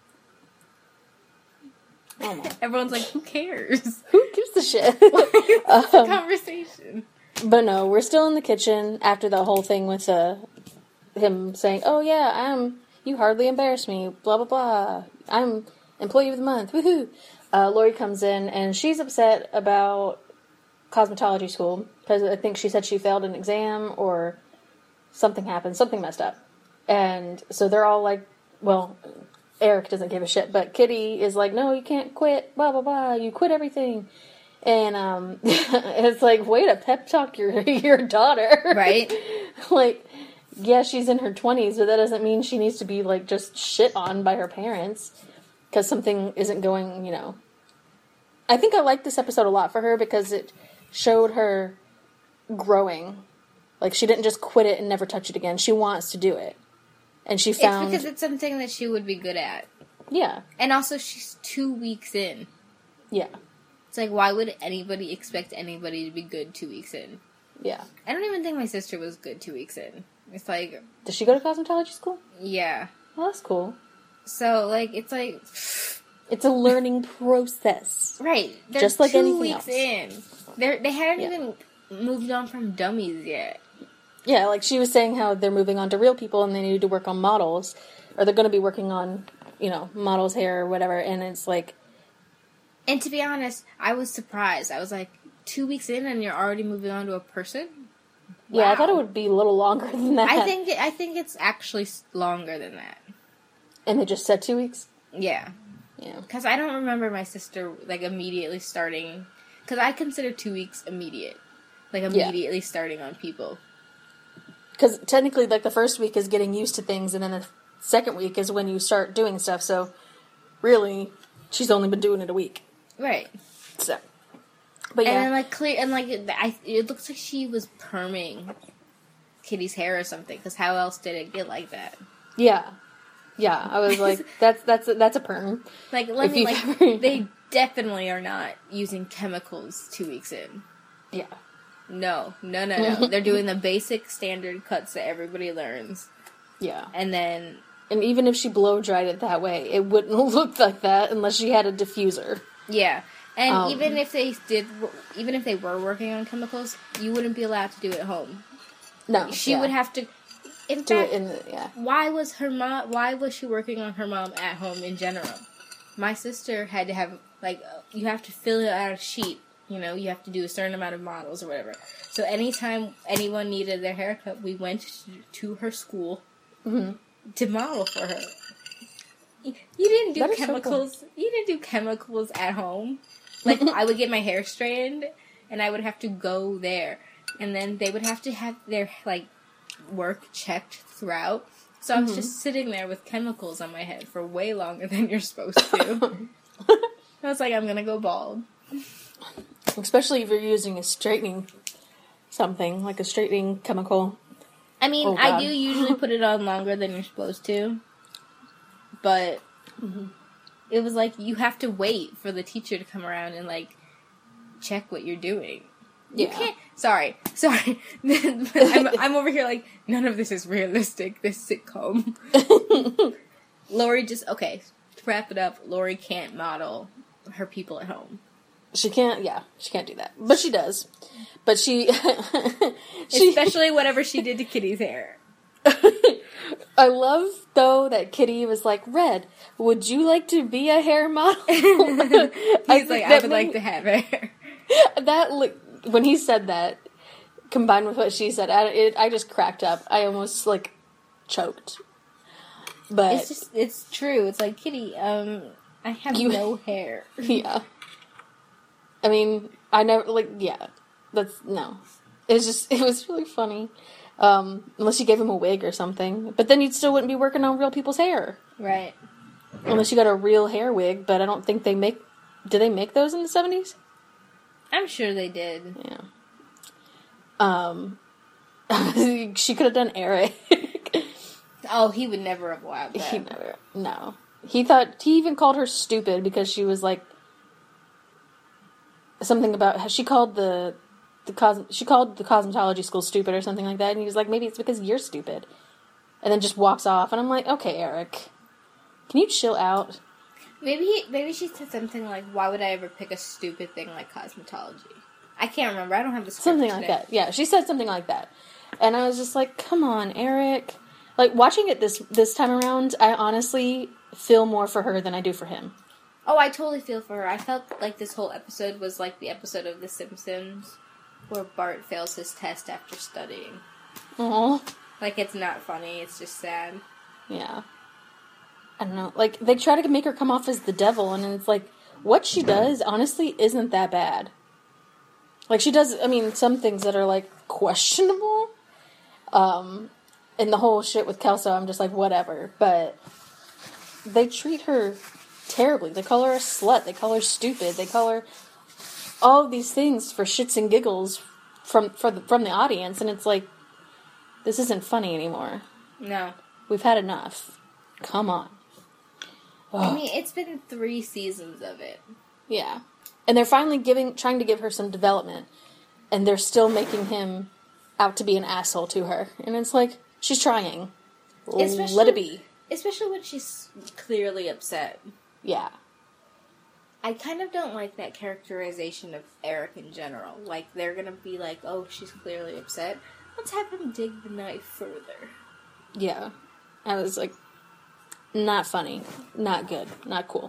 Oh my. Everyone's like, who cares? Who gives a shit? It's a conversation. But no, we're still in the kitchen after the whole thing with uh, him saying, "Oh yeah, I'm. You hardly embarrass me." Blah blah blah. I'm employee of the month. Woohoo! Uh, Lori comes in and she's upset about cosmetology school because I think she said she failed an exam or something happened, something messed up, and so they're all like, "Well, Eric doesn't give a shit," but Kitty is like, "No, you can't quit. Blah blah blah. You quit everything." And um, it's like, way to pep talk your your daughter, Right? Like, yeah, she's in her twenties, but that doesn't mean she needs to be like just shit on by her parents because something isn't going. You know, I think I liked this episode a lot for her because it showed her growing. Like, she didn't just quit it and never touch it again. She wants to do it, and she found It's because it's something that she would be good at. yeah, And also, she's two weeks in. yeah, It's like, why would anybody expect anybody to be good two weeks in? yeah. I don't even think my sister was good two weeks in. It's like, Does she go to cosmetology school? yeah. Well, that's cool. So, like, it's like, It's a learning process. right. They're Just like two anything weeks else. in. They're, they hadn't Yeah. even moved on from dummies yet. Yeah, like she was saying how they're moving on to real people and they need to work on models. Or they're going to be working on, you know, models' hair or whatever. And it's like, And to be honest, I was surprised. I was like, two weeks in and you're already moving on to a person? Yeah, I thought it Wow. would be a little longer than that. I think it, I think it's actually s- longer than that. And they just said two weeks? Yeah. Yeah. Because I don't remember my sister, like, immediately starting... Because I consider two weeks immediate. Like, immediately yeah. starting on people. Because technically, like, the first week is getting used to things, and then the second week is when you start doing stuff, so really, she's only been doing it a week. Right. So... But yeah. And then, like, clear... And, like, I, it looks like she was perming Kitty's hair or something, because how else did it get like that? Yeah. Yeah, I was like, that's that's a, that's a perm. Like, let If me, you've like, ever- they definitely are not using chemicals two weeks in. Yeah. No, no, no, no. They're doing the basic standard cuts that everybody learns. Yeah. And then... And even if she blow-dried it that way, it wouldn't look like that unless she had a diffuser. Yeah. And Um, even if they did, even if they were working on chemicals, you wouldn't be allowed to do it at home. No. She yeah. would have to... In do fact, it in the, yeah. why was her mom, why was she working on her mom at home in general? My sister had to have, like, you have to fill out a sheet. You know, you have to do a certain amount of models or whatever. So anytime anyone needed their haircut, we went to her school Mm-hmm. to model for her. You you didn't do That is so chemicals. You didn't do chemicals at home. Like, I would get my hair straightened, and I would have to go there, and then they would have to have their, like, work checked throughout. So I was Mm-hmm. just sitting there with chemicals on my head for way longer than you're supposed to. I was like, I'm gonna go bald. Especially if you're using a straightening something, like a straightening chemical. I mean, Oh, I God. do usually put it on longer than you're supposed to, but Mm-hmm. it was like you have to wait for the teacher to come around and, like, check what you're doing. You Yeah. can't. Sorry, sorry. I'm, I'm over here like none of this is realistic. This sitcom. Lori just okay. To wrap it up, Lori can't model her people at home. She can't, yeah, she can't do that. But she does. But she... she Especially whatever she did to Kitty's hair. I love, though, that Kitty was like, Red, would you like to be a hair model? He's I like, I would like to have hair. That, like, when he said that, combined with what she said, I, it, I just cracked up. I almost, like, choked. But, It's just, it's true. It's like, Kitty, um, I have You- no hair. yeah. I mean, I never, like, yeah. That's, no. It was just, it was really funny. Um, unless you gave him a wig or something. But then you still wouldn't be working on real people's hair. Right. Unless you got a real hair wig, but I don't think they make, do they make those in the seventies? I'm sure they did. Yeah. Um, she could have done Eric. Oh, he would never have allowed that. He never, no. He thought, he even called her stupid because she was like, something about, she called the, the cos, she called the cosmetology school stupid or something like that, and he was like, maybe it's because you're stupid. And then just walks off, and I'm like, okay, Eric, can you chill out? Maybe he, maybe she said something like, "Why would I ever pick a stupid thing like cosmetology?" I can't remember. I don't have the script Something like today. that. Yeah, she said something like that. And I was just like, come on, Eric. Like, watching it this this time around, I honestly feel more for her than I do for him. Oh, I totally feel for her. I felt like this whole episode was like the episode of The Simpsons where Bart fails his test after studying. Aww. Like, it's not funny. It's just sad. Yeah. I don't know. Like, they try to make her come off as the devil, and it's like, what she does, honestly, isn't that bad. Like, she does, I mean, some things that are, like, questionable. Um, and the whole shit with Kelso, I'm just like, whatever. But they treat her terribly. They call her a slut. They call her stupid. They call her all of these things for shits and giggles from, for the, from the audience. And it's like, this isn't funny anymore. No. We've had enough. Come on. I mean, it's been three seasons of it. Yeah. And they're finally giving, trying to give her some development. And they're still making him out to be an asshole to her. And it's like, she's trying. Especially- Let it be. Especially when she's clearly upset. Yeah. I kind of don't like that characterization of Eric in general. Like, they're gonna be like, oh, she's clearly upset. Let's have him dig the knife further. Yeah. I was like, not funny. Not good. Not cool.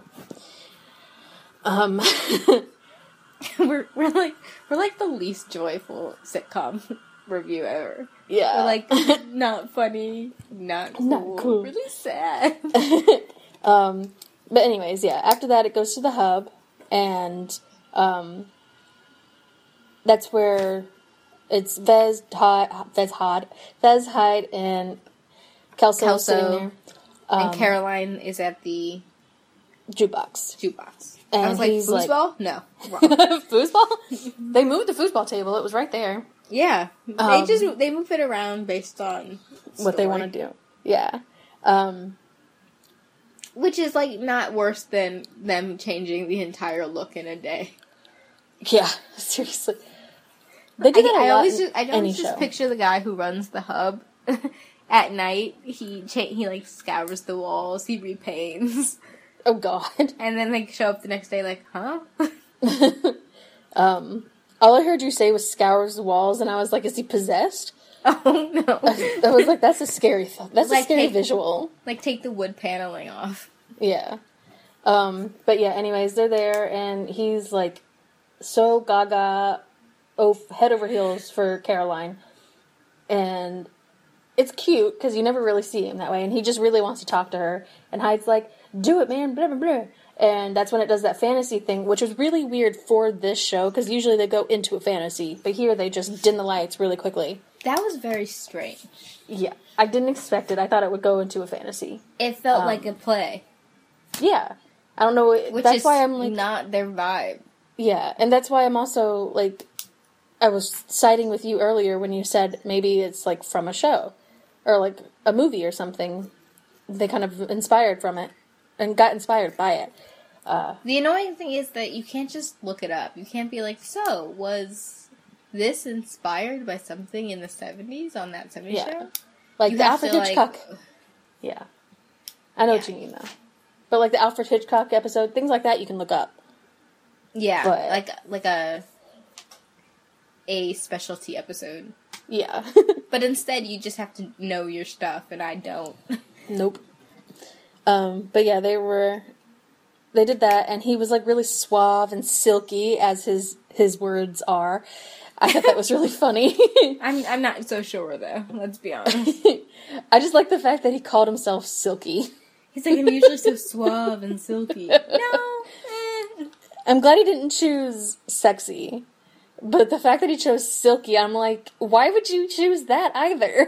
Um, we're we're like we're like the least joyful sitcom. review ever. Yeah. We're like, not funny, not cool, Not cool. really sad. um, but anyways, yeah, after that it goes to the hub, and um, that's where it's Vez, Hyde, Vez, Hyde, Vez, Hyde, and Kelso, sitting Kelso. there. And Caroline is at the Jukebox. jukebox. And I was like, he's like- foosball? No. Wrong. Foosball? They moved the foosball table. It was right there. Yeah. They Um, just, they move it around based on What they story. want to do. Yeah. Um, Which is, like, not worse than them changing the entire look in a day. yeah, seriously. They do I, that a I lot always in just, I any always just show. picture the guy who runs the hub. At night, he, cha- he, like, scours the walls, he repaints. Oh, God. And then they show up the next day like, huh? um, all I heard you say was scours the walls, and I was like, is he possessed? Oh, no. I was like, that's a scary th- That's a Like, scary hey- visual. Like, take the wood paneling off. Yeah. Um, but yeah, anyways, they're there, and he's like so gaga, oh, head over heels for Caroline. And it's cute, because you never really see him that way, and he just really wants to talk to her. And Hyde's like, do it, man, blah, blah, blah. And that's when it does that fantasy thing, which was really weird for this show, because usually they go into a fantasy, but here they just dim the lights really quickly. That was very strange. Yeah, I didn't expect it. I thought it would go into a fantasy. It felt Um, like a play. Yeah. I don't know. Which that's is why I'm like, not their vibe. yeah, and that's why I'm also like, I was siding with you earlier when you said maybe it's like from a show or like a movie or something. They kind of inspired from it and got inspired by it. The annoying thing is that you can't just look it up. You can't be like, so, was this inspired by something in the seventies on that seventies Yeah. show? Like You the have Alfred to, like- Hitchcock. Yeah, I know what Yeah. you mean though. But like the Alfred Hitchcock episode, things like that you can look up. Yeah, But- like like a a specialty episode. Yeah. But instead, you just have to know your stuff, and I don't. Nope. Um, but yeah, they were, they did that, and he was like really suave and silky, as his his words are. I thought that was really funny. I'm I'm not so sure though. Let's be honest. I just like the fact that he called himself Silky. He's like, I'm usually so suave and silky. No. eh. I'm glad he didn't choose sexy, but the fact that he chose Silky, I'm like, why would you choose that either?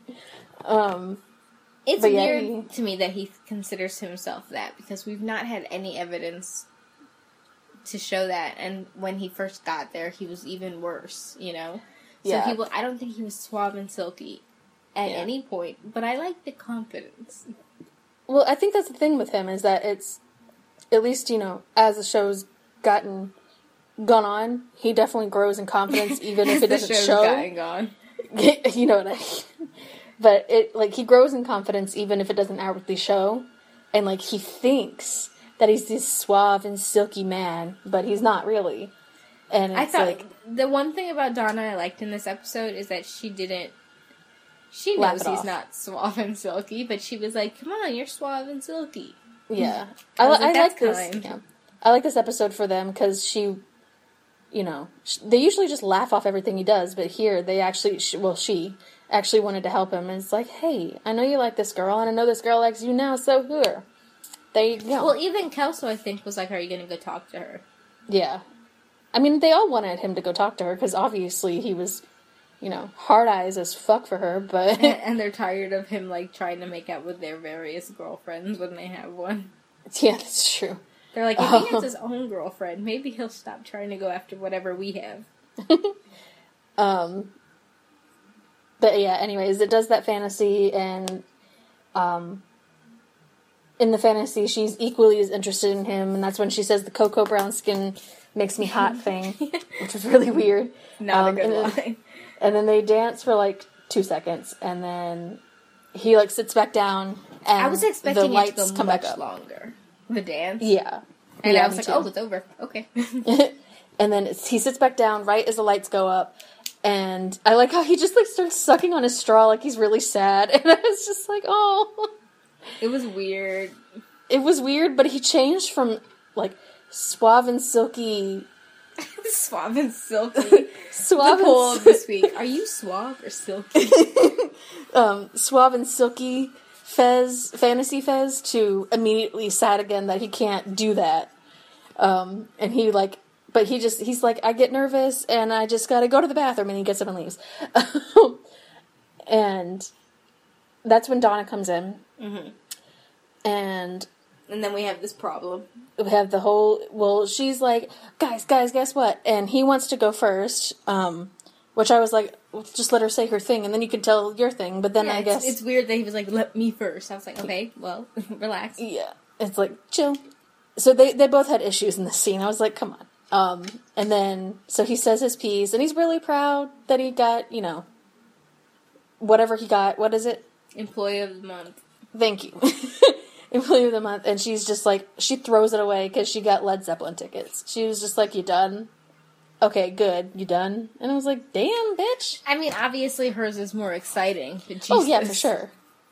Um, It's But yeah, weird he- to me that he considers himself that, because we've not had any evidence to show that, and when he first got there, he was even worse, you know? So Yeah. he wa- I don't think he was suave and silky at Yeah. any point, but I like the confidence. well, I think that's the thing with him, is that it's, at least, you know, as the show's gotten, gone on, he definitely grows in confidence, even if it the doesn't show's show. gotten gone. You know what I mean? But it, like, he grows in confidence even if it doesn't outwardly show. And, like, he thinks that he's this suave and silky man, but he's not really. And it's I thought like, the one thing about Donna I liked in this episode is that she didn't. She Laugh knows it he's off. not suave and silky, but she was like, "Come on, you're suave and silky." yeah. I I, was li- like, I like "That's this. kind." Yeah. I like this episode for them because she, you know, sh- they usually just laugh off everything he does, but here they actually, sh- well, she actually wanted to help him. And it's like, hey, I know you like this girl, and I know this girl likes you now, so here. There you go. Well, even Kelso, I think, was like, "Are you going to go talk to her?" Yeah. I mean, they all wanted him to go talk to her, because obviously he was, you know, hard eyes as fuck for her, but... and, and they're tired of him like trying to make out with their various girlfriends when they have one. yeah, that's true. They're like, if Oh. he has his own girlfriend, maybe he'll stop trying to go after whatever we have. Um, but yeah, anyways, it does that fantasy, and um, in the fantasy, she's equally as interested in him, and that's when she says the cocoa brown skin makes me hot thing, which was really weird. Not Um, a good and then, line. And then they dance for like two seconds, and then he like sits back down, and I was expecting the lights it to go come much back up. longer. The dance. Yeah, And yeah, I was me like, too. oh, it's over. Okay. And then it's, he sits back down right as the lights go up. And I like how he just like starts sucking on his straw like he's really sad. And I was just like, oh. It was weird. It was weird, but he changed from like suave and silky Suave and silky. Suave The poll and, of this week. Are you suave or silky? um, suave and silky Fez, fantasy Fez, to immediately sad again that he can't do that. Um, and he like, but he just, he's like, I get nervous and I just gotta go to the bathroom, and he gets up and leaves. And that's when Donna comes in. Mm-hmm. And And then we have this problem. we have the whole, well, she's like, guys, guys, guess what? And he wants to go first, um, which I was like, well, just let her say her thing, and then you can tell your thing. But then Yeah, I it's, guess... it's weird that he was like, let me first. I was like, okay, well, relax. Yeah, it's like, chill. So they, they both had issues in the scene. I was like, come on. Um, and then, so he says his piece, and he's really proud that he got, you know, whatever he got. What is it? Employee of the month. Thank you. Employee of the month. And she's just like, she throws it away because she got Led Zeppelin tickets. She was just like, you done? Okay, good. You done? And I was like, damn, bitch. I mean, obviously hers is more exciting. But Jesus, Oh, yeah, for sure.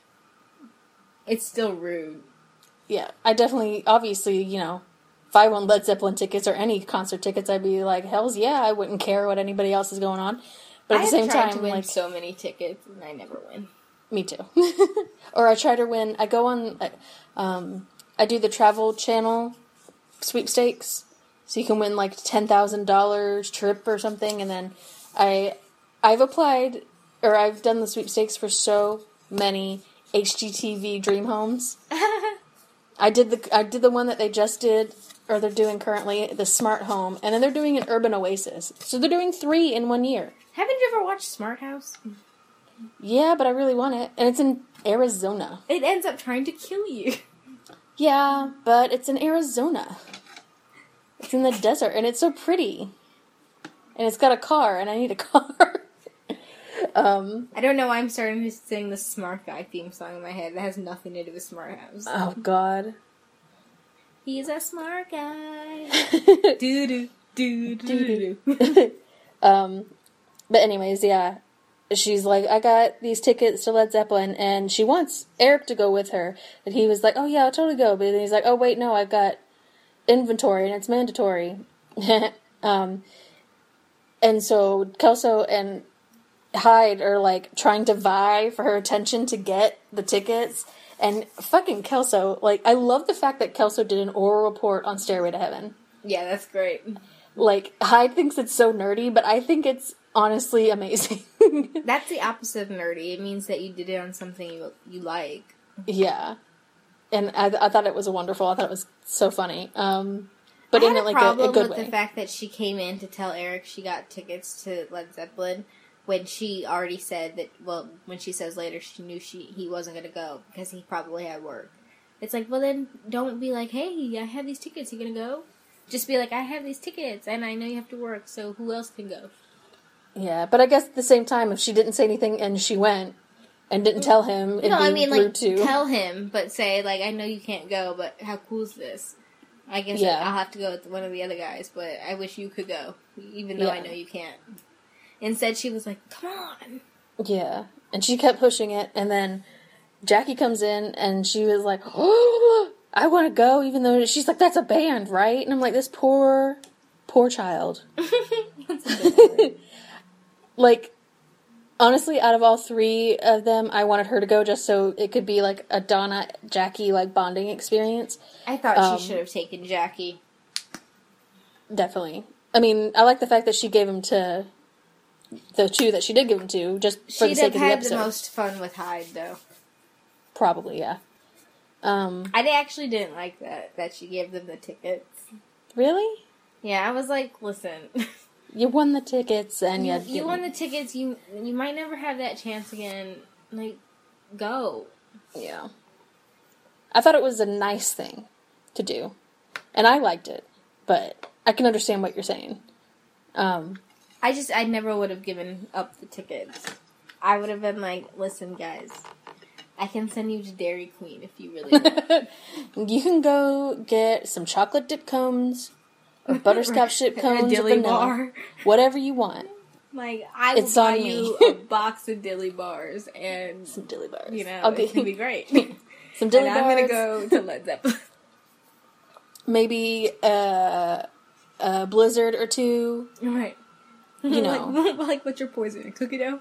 It's still rude. Yeah, I definitely, obviously, you know, if I won Led Zeppelin tickets or any concert tickets, I'd be like, hells yeah, I wouldn't care what anybody else is going on. But at I the same have tried time, to win like, so many tickets, and I never win. me too. Or I try to win, I go on, um, I do the Travel Channel sweepstakes, so you can win like ten thousand dollars trip or something, and then I, I've applied, or I've done the sweepstakes for so many H G T V dream homes. I did the I did the one that they just did, or they're doing currently, the Smart Home, and then they're doing an Urban Oasis. So they're doing three in one year. Haven't you ever watched Smart House? Yeah, but I really want it, and it's in Arizona. It ends up trying to kill you. Yeah, but it's in Arizona. It's in the desert, and it's so pretty. And it's got a car, and I need a car. um, I don't know why I'm starting to sing the Smart Guy theme song in my head. That has nothing to do with Smart House. oh, God. He's a smart guy. do do do do do. um, but anyways, yeah. She's like, I got these tickets to Led Zeppelin, and she wants Eric to go with her. And he was like, oh, yeah, I'll totally go. But then he's like, oh, wait, no, I've got inventory, and it's mandatory. um, and so Kelso and Hyde are, like, trying to vie for her attention to get the tickets. And fucking Kelso, like, I love the fact that Kelso did an oral report on Stairway to Heaven. Yeah, that's great. Like, Hyde thinks it's so nerdy, but I think it's honestly amazing. That's the opposite of nerdy. It means that you did it on something you you like. Yeah. And I, I thought it was wonderful. I thought it was so funny. Um, but I in had it, like, a problem a, a good with way. the fact that she came in to tell Eric she got tickets to Led Zeppelin when she already said that, well, when she says later she knew she he wasn't going to go because he probably had work. It's like, well, then don't be like, hey, I have these tickets, you going to go? Just be like, I have these tickets, and I know you have to work, so who else can go? Yeah, but I guess at the same time, if she didn't say anything and she went and didn't tell him, it'd No, be I mean, rude like, too. tell him, but say, like, I know you can't go, but how cool is this? I guess Yeah. I'll have to go with one of the other guys, but I wish you could go, even though I Yeah. know you can't. Instead, she was like, come on. Yeah, and she kept pushing it, and then Jackie comes in, and she was like, oh, I want to go, even though she's like, that's a band, right? And I'm like, this poor, poor child. Like, honestly, out of all three of them, I wanted her to go just so it could be like a Donna, Jackie, like, bonding experience. I thought Um, she should have taken Jackie. Definitely. I mean, I like the fact that she gave him to the two that she did give him to, just for the She'd sake have of the had episode. the most fun with Hyde, though. Probably, yeah. Um, I actually didn't like that, that she gave them the tickets. really? Yeah, I was like, listen, You won the tickets, and you, you, you won the tickets, you you might never have that chance again. Like, go. Yeah. I thought it was a nice thing to do, and I liked it, but I can understand what you're saying. Um, I just, I never would have given up the tickets. I would have been like, listen, guys, I can send you to Dairy Queen if you really want. you can go get some chocolate dip cones, or butterscotch dip A cones, or dilly vanilla, bar. whatever you want. Like, I will It's buy on me. you a box of dilly bars, and, Some dilly bars. you know, I'll it get can be great. some dilly and I'm bars. gonna go to Led Zeppelin. Maybe uh, a blizzard or two. Right. You know. like, like what's your poison? Cookie dough?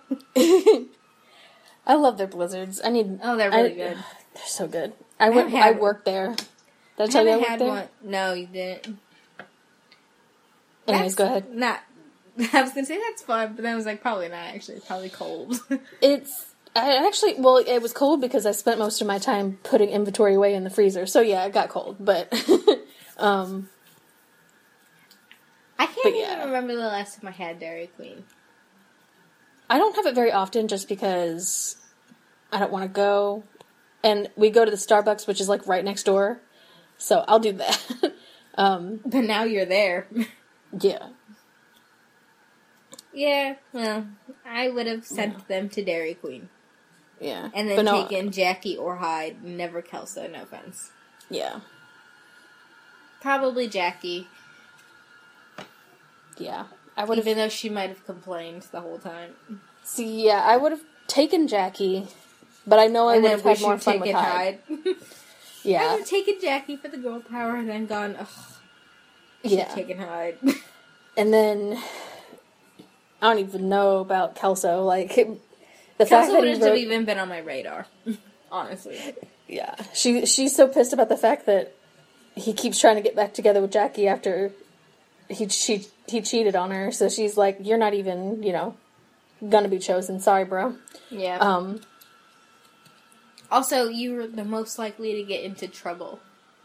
I love their blizzards. I need. Oh, they're really I, good. They're so good. I went. haven't I had worked there. Did I I tell you I haven't worked had there? one. No, you didn't. Anyways, go ahead. Not. I was gonna say that's fun, but then I was like, probably not. Actually, it's probably cold. It's. I actually. Well, it was cold because I spent most of my time putting inventory away in the freezer. So yeah, it got cold. But. um. I can't But even yeah. remember the last time I had Dairy Queen. I don't have it very often just because I don't want to go. And we go to the Starbucks, which is like right next door. So I'll do that. um, But now you're there. yeah. Yeah, well, I would have sent them to Dairy Queen. Yeah. And then But no, taken Jackie or Hyde, never Kelso, no offense. Yeah. Probably Jackie, Yeah. I would have. even though she might have complained the whole time. See, yeah, I would have taken Jackie. But I know I And would then have we had more should fun take with it Hyde. Hyde. I Yeah. would have taken Jackie for the girl power and then gone, ugh, I should have Yeah. taken Hyde. And then. I don't even know about Kelso. Like, the fact Kelso that he wouldn't have wrote, even been on my radar, honestly. Yeah. She She's so pissed about the fact that he keeps trying to get back together with Jackie after he she he cheated on her. So she's like, you're not even, you know, gonna be chosen. Sorry, bro. Yeah. Um, Also, you were the most likely to get into trouble.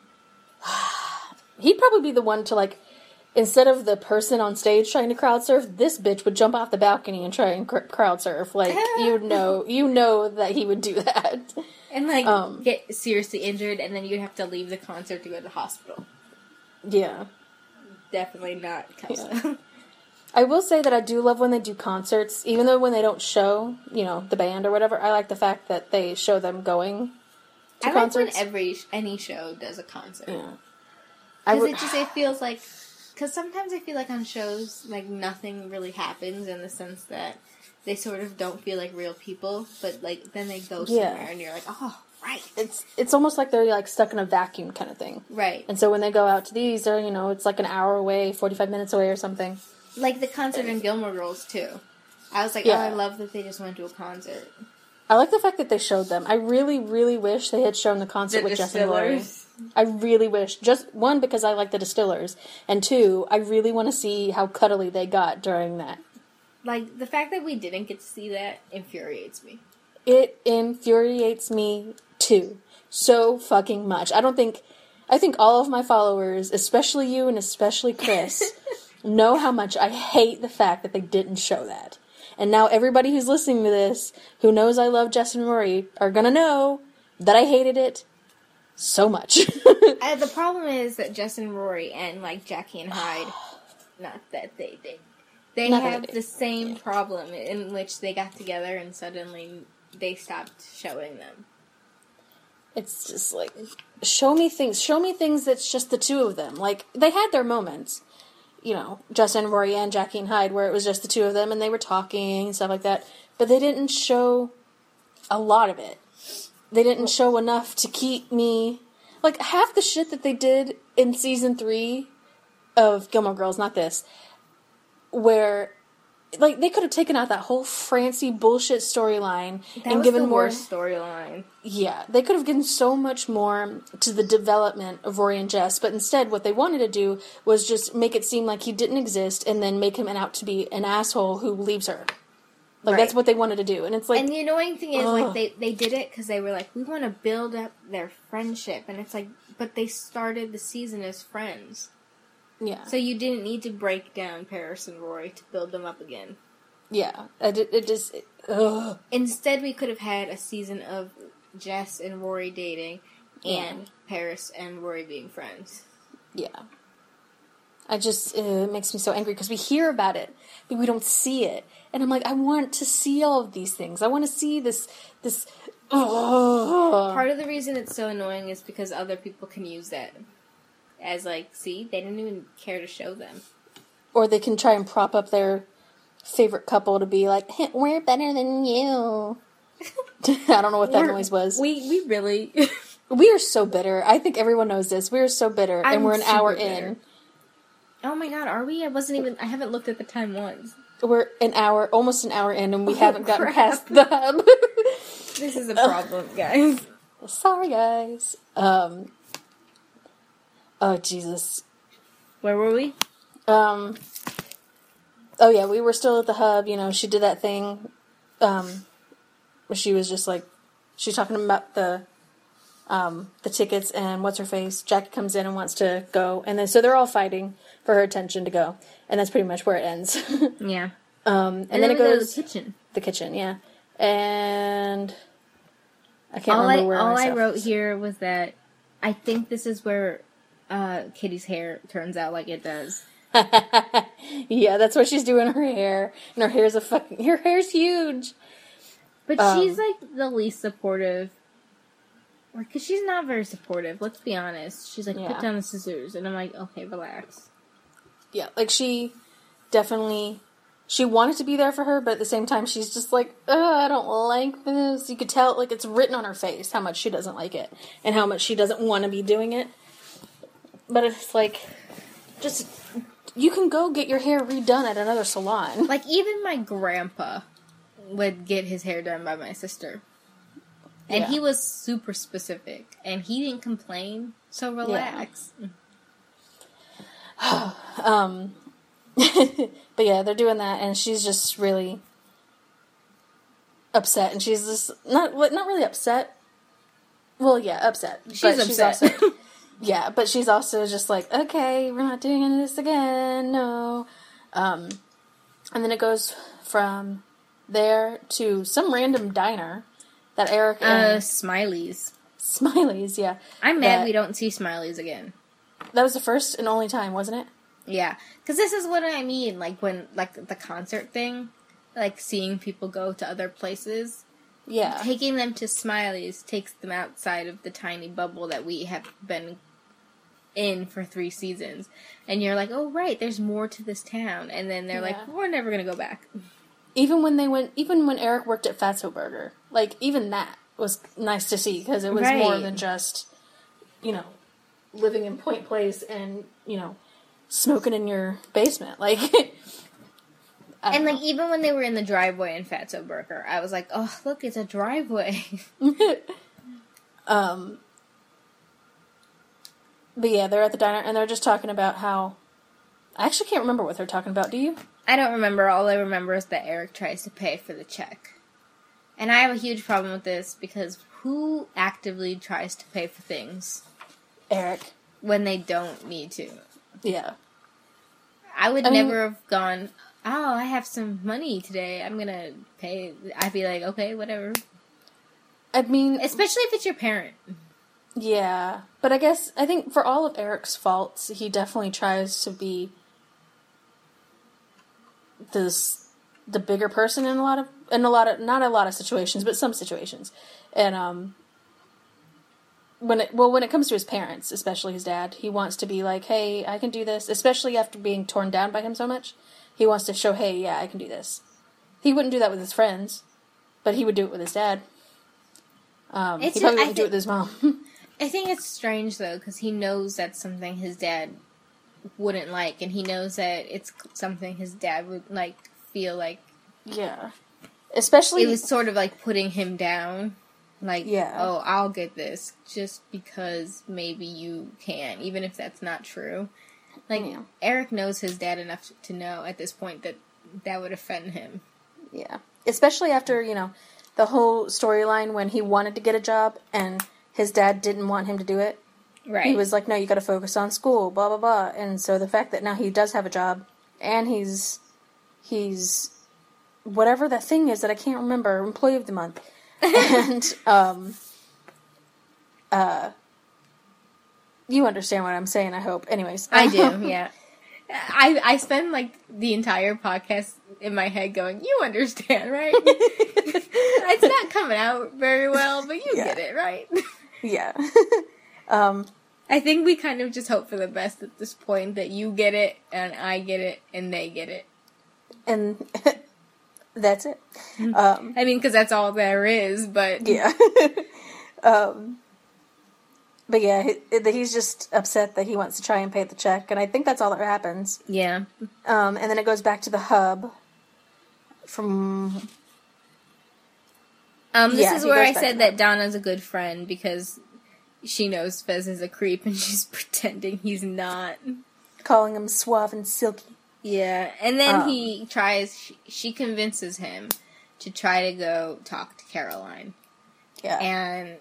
he'd probably be the one to, like, instead of the person on stage trying to crowd surf, this bitch would jump off the balcony and try and cr- crowd surf. Like, you know, you know that he would do that. And, like, Um, get seriously injured, and then you'd have to leave the concert to go to the hospital. Yeah. Definitely not Kelso. Yeah. I will say that I do love when they do concerts, even though when they don't show, you know, the band or whatever, I like the fact that they show them going to I concerts. like when every any show does a concert. Yeah. I Because would, it just it feels like... Because sometimes I feel like on shows, like, nothing really happens in the sense that they sort of don't feel like real people, but, like, then they go Yeah. somewhere and you're like, oh, right. it's it's almost like they're, like, stuck in a vacuum kind of thing. Right. And so when they go out to these, they're, you know, it's like an hour away, forty-five minutes away or something. Like the concert in Gilmore Girls, too. I was like, Yeah. oh, I love that they just went to a concert. I like the fact that they showed them. I really, really wish they had shown the concert The with Jess and Rory. Distillers. I really wish. Just, one, because I like the Distillers, and two, I really want to see how cuddly they got during that. Like, the fact that we didn't get to see that infuriates me. It infuriates me, too. So fucking much. I don't think... I think all of my followers, especially you and especially Chris, know how much I hate the fact that they didn't show that. And now everybody who's listening to this, who knows I love Jess and Rory, are gonna know that I hated it so much. Uh, the problem is that Jess and Rory and, like, Jackie and Hyde, not that they did, they Not that have they did. the same problem in which they got together and suddenly they stopped showing them. It's just like, show me things. Show me things that's just the two of them. Like, they had their moments. You know, Jess and Rory and Jackie and Hyde, where it was just the two of them and they were talking and stuff like that. But they didn't show a lot of it. They didn't show enough to keep me... Like, half the shit that they did in season three of Gilmore Girls, not this, where... Like, they could have taken out that whole Francie bullshit storyline That and was given the more... worst storyline. Yeah, they could have given so much more to the development of Rory and Jess, but instead what they wanted to do was just make it seem like he didn't exist and then make him out to be an asshole who leaves her. Like, Right. that's what they wanted to do. And it's like... And the annoying thing is, ugh. like, they, they did it because they were like, we want to build up their friendship. And it's like, but they started the season as friends. Yeah. So you didn't need to break down Paris and Rory to build them up again. Yeah. It, it just... It, ugh. Instead, we could have had a season of Jess and Rory dating and Yeah. Paris and Rory being friends. Yeah. I just... Uh, it makes me so angry because we hear about it, but we don't see it. And I'm like, I want to see all of these things. I want to see this... this ugh. Part of the reason it's so annoying is because other people can use that as, like, see, they didn't even care to show them. Or they can try and prop up their favorite couple to be like, hey, we're better than you. I don't know what that We're- noise was. We we really... We are so bitter. I think everyone knows this. We are so bitter, I'm and we're an super hour bitter. in. Oh my god, are we? I wasn't even. I haven't looked at the time once. We're an hour, almost an hour in, and we Oh, haven't gotten crap. past the hub. This is a problem, guys. Sorry, guys. Um. Oh Jesus. Where were we? Um. Oh yeah, we were still at the hub. You know, she did that thing. Um, where she was just like, she's talking about the, um, the tickets, and what's her face? Jackie comes in and wants to go, and then so they're all fighting for her attention to go, and that's pretty much where it ends. Yeah. um, and, And, then, then, it we go goes to the kitchen. the kitchen, yeah, and I can't All I remember where all my I stuff wrote is. here was that I think this is where uh, Kitty's hair turns out like it does. Yeah, that's what she's doing her hair, and her hair's a fucking her hair's huge. But Um, she's like the least supportive. Because she's not very supportive, let's be honest. She's like, Yeah. put down the scissors. And I'm like, okay, relax. Yeah, like she definitely she wanted to be there for her, but at the same time she's just like, oh, I don't like this. You could tell, like, it's written on her face how much she doesn't like it and how much she doesn't want to be doing it. But it's like, just you can go get your hair redone at another salon. Like, even my grandpa would get his hair done by my sister. And Yeah. he was super specific. And he didn't complain, so relax. Um, but yeah, they're doing that, and she's just really upset, and she's just not what not really upset. Well, yeah, upset. She's but upset. She's also, yeah, but she's also just like, okay, we're not doing any of this again. No. Um, and then it goes from there to some random diner that Eric Uh, and Smileys. Smiley's. Yeah, I'm mad that- we don't see Smileys again. That was the first and only time, wasn't it? Yeah, because this is what I mean. Like when, like the concert thing, like seeing people go to other places, Yeah. taking them to Smiley's takes them outside of the tiny bubble that we have been in for three seasons. And you're like, oh right, there's more to this town. And then they're Yeah. like, we're never gonna go back. Even when they went, even when Eric worked at Fatso Burger, like even that was nice to see because it was more Right. than just, you know, living in Point Place and you know, smoking in your basement. Like, I And don't like even when they were in the driveway in Fatso Burger, I was like, oh look, it's a driveway. know. um, but yeah, they're at the diner and they're just talking about how. I actually can't remember what they're talking about. Do you? I don't remember. All I remember is that Eric tries to pay for the check. And I have a huge problem with this because who actively tries to pay for things Eric. when they don't need to? Yeah. I would I mean- never have gone, oh, I have some money today. I'm going to pay. I'd be like, okay, whatever. I mean, Especially if it's your parent. yeah, but I guess I think for all of Eric's faults, he definitely tries to be this the bigger person in a lot of in a lot of not a lot of situations, but some situations, and um. When it well when it comes to his parents, especially his dad, he wants to be like, hey, I can do this. Especially after being torn down by him so much, he wants to show, hey, yeah, I can do this. He wouldn't do that with his friends, but he would do it with his dad. Um, It's he probably just- I wouldn't do it with his mom. I think it's strange, though, because he knows that's something his dad wouldn't like, and he knows that it's something his dad would, like, feel like Yeah. Especially... it was sort of like putting him down. Like, Yeah. oh, I'll get this just because maybe you can, even if that's not true. Like, Yeah. Eric knows his dad enough to know at this point that that would offend him. Yeah. Especially after, you know, the whole storyline when he wanted to get a job and his dad didn't want him to do it. Right. He was like, no, you gotta focus on school, blah, blah, blah. And so the fact that now he does have a job and he's, he's, whatever that thing is that I can't remember, employee of the month. and, um, uh, you understand what I'm saying, I hope. Anyways. I do, yeah. I I spend, like, the entire podcast in my head going, you understand, right? It's not coming out very well, but you Yeah. get it, right? Yeah. um, I think we kind of just hope for the best at this point, that you get it, and I get it, and they get it. and that's it. Um, I mean, because that's all there is, but... yeah. um, But yeah, he, he's just upset that he wants to try and pay the check, and I think that's all that happens. Yeah. Um, and then it goes back to the hub. From Um, this Yeah, is he where goes I back to said that Donna's a good friend because she knows Fez is a creep and she's pretending he's not. calling him suave and silky. Yeah, and then Um. he tries. She, she convinces him to try to go talk to Caroline, Yeah. and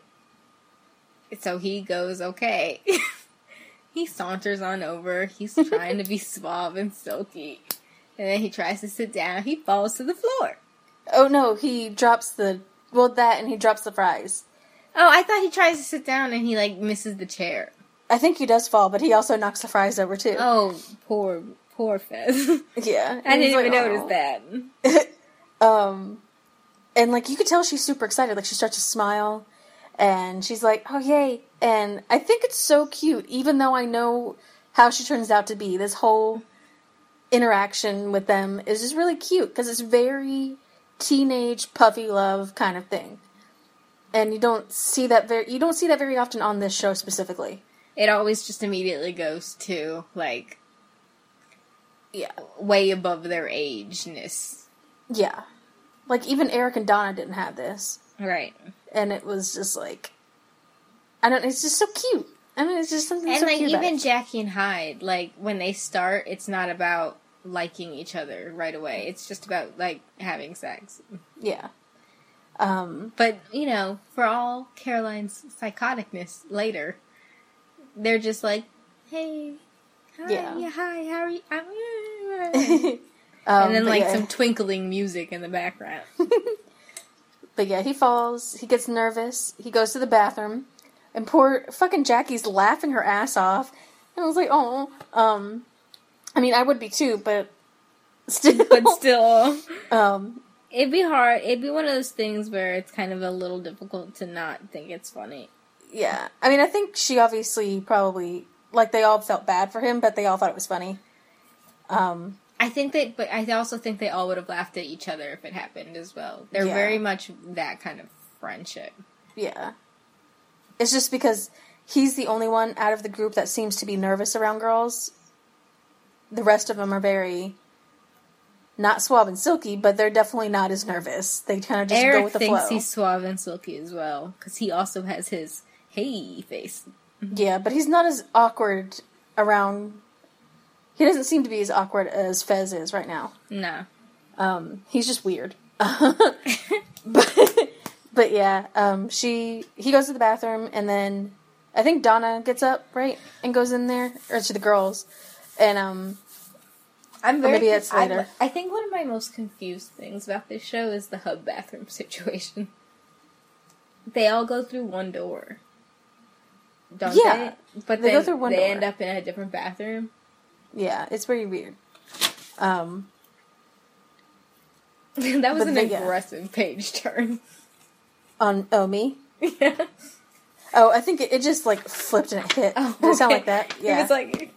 so he goes, "Okay." He saunters on over. He's trying to be suave and silky, and then he tries to sit down. He falls to the floor. Oh no, he drops the well that and he drops the fries. Oh, I thought he tries to sit down and he like misses the chair. I think he does fall, but he also knocks the fries over too. Oh, poor, poor Fez. Yeah. I And he's didn't even like, notice "Aw." that. Um, and like you could tell she's super excited. Like she starts to smile, and she's like, "Oh yay!" And I think it's so cute, even though I know how she turns out to be. This whole interaction with them is just really cute because it's very teenage puppy love kind of thing, and you don't see that very you don't see that very often on this show specifically. It always just immediately goes to like Yeah, way above their ageness. yeah. Like even Eric and Donna didn't have this. Right. And it was just like, I don't know, it's just so cute. I mean, it's just something And so like cute about even it. Jackie and Hyde, like when they start, it's not about liking each other right away. It's just about like having sex. Yeah. Um, But, you know, for all Caroline's psychoticness later, they're just like, hey, hi, Yeah. yeah, hi, how are you? I'm... um, and then but like yeah. some twinkling music in the background. But yeah, he falls, he gets nervous, he goes to the bathroom, and poor fucking Jackie's laughing her ass off. And I was like, oh, um, I mean, I would be too, but still. But still, um, it'd be hard. It'd be one of those things where it's kind of a little difficult to not think it's funny. yeah. I mean, I think she obviously probably, like, they all felt bad for him, but they all thought it was funny. Um, I think that, but I also think they all would have laughed at each other if it happened as well. They're Yeah. very much that kind of friendship. yeah. It's just because he's the only one out of the group that seems to be nervous around girls. The rest of them are very, not suave and silky, but they're definitely not as nervous. They kind of just Eric go with the thinks flow. he's suave and silky as well, because he also has his hey face. Yeah, but he's not as awkward around... He doesn't seem to be as awkward as Fez is right now. No. Um, he's just weird. but, but yeah, um, she... He goes to the bathroom, and then... I think Donna gets up, right? And goes in there. Or to the girls. And, um... I'm very- maybe it's I- later. I think one of my most confused things about this show is the hub bathroom situation. They all go through one door. Don't Yeah, they? But they then go through one they door. end up in a different bathroom. Yeah, it's very weird. Um... That was But an they- yeah. aggressive page turn. On... Oh, me? Yeah. Oh, I think it, it just, like, flipped and it hit. Oh, Did it sound okay. like that? Yeah. It was like...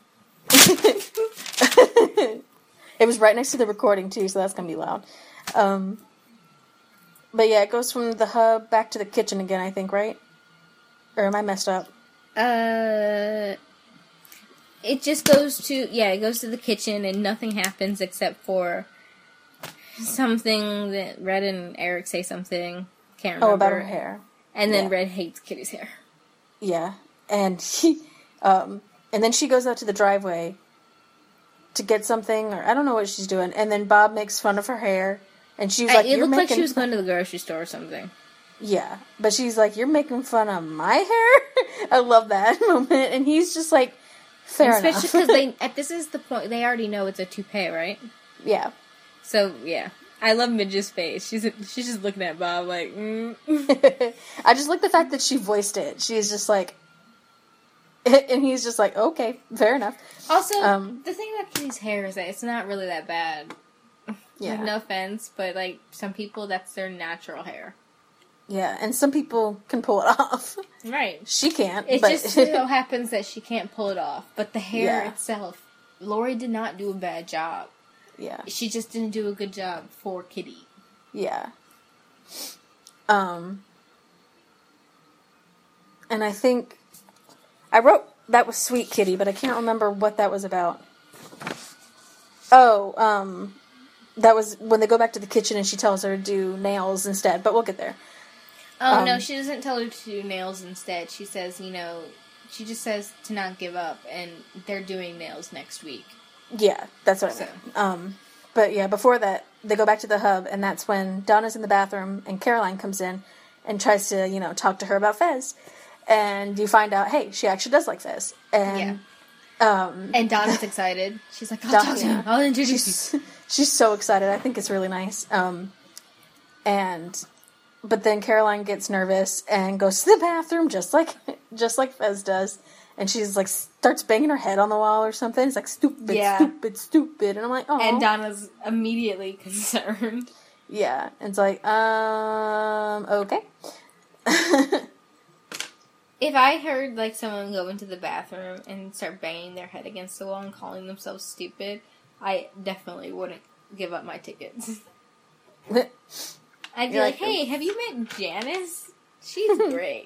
It was right next to the recording, too, so that's gonna be loud. Um, but yeah, it goes from the hub back to the kitchen again, I think, right? Or am I messed up? Uh... It just goes to... Yeah, it goes to the kitchen and nothing happens except for something that Red and Eric say something. Can't remember. Oh, about her hair. And then Yeah. Red hates Kitty's hair. Yeah. And he, um, and then she goes out to the driveway to get something, or I don't know what she's doing, and then Bob makes fun of her hair, and she's Uh, like, it you're looked like making she was going to the grocery store or something. Yeah, but she's like, you're making fun of my hair? I love that moment, and he's just like, fair Especially enough. because they, at this is the point, they already know it's a toupee, right? Yeah. So, yeah. I love Midge's face. She's she's just looking at Bob like, mm. I just like the fact that she voiced it. She's just like, and he's just like, okay, fair enough. Also, Um, the thing about Kitty's hair is that it's not really that bad. Yeah. Like, no offense, but, like, some people, that's their natural hair. Yeah, and some people can pull it off. Right. She can't. It but just so happens that she can't pull it off. But the hair Yeah. itself, Lori did not do a bad job. yeah, She just didn't do a good job for Kitty. yeah. Um, and I think I wrote that was Sweet Kitty, but I can't remember what that was about. Oh, um, that was when they go back to the kitchen and she tells her to do nails instead, but we'll get there. Oh, Um, no, she doesn't tell her to do nails instead. She says, you know, she just says to not give up, and they're doing nails next week. Yeah, that's what I So. meant. Um, but yeah, before that, they go back to the hub, and that's when Donna's in the bathroom, and Caroline comes in and tries to, you know, talk to her about Fez. And you find out, hey, she actually does like Fez. And, um... And Donna's excited. She's like, I'll Don- talk to yeah. him. I'll introduce you. she's, she's so excited. I think it's really nice. Um, and... But then Caroline gets nervous and goes to the bathroom, just like just like Fez does. And she's like, starts banging her head on the wall or something. It's like, stupid, Yeah. stupid, stupid. And I'm like, oh. And Donna's immediately concerned. Yeah. And it's like, um, okay. If I heard, like, someone go into the bathroom and start banging their head against the wall and calling themselves stupid, I definitely wouldn't give up my tickets. I'd be You're like, like, hey, have you met Janice? She's great.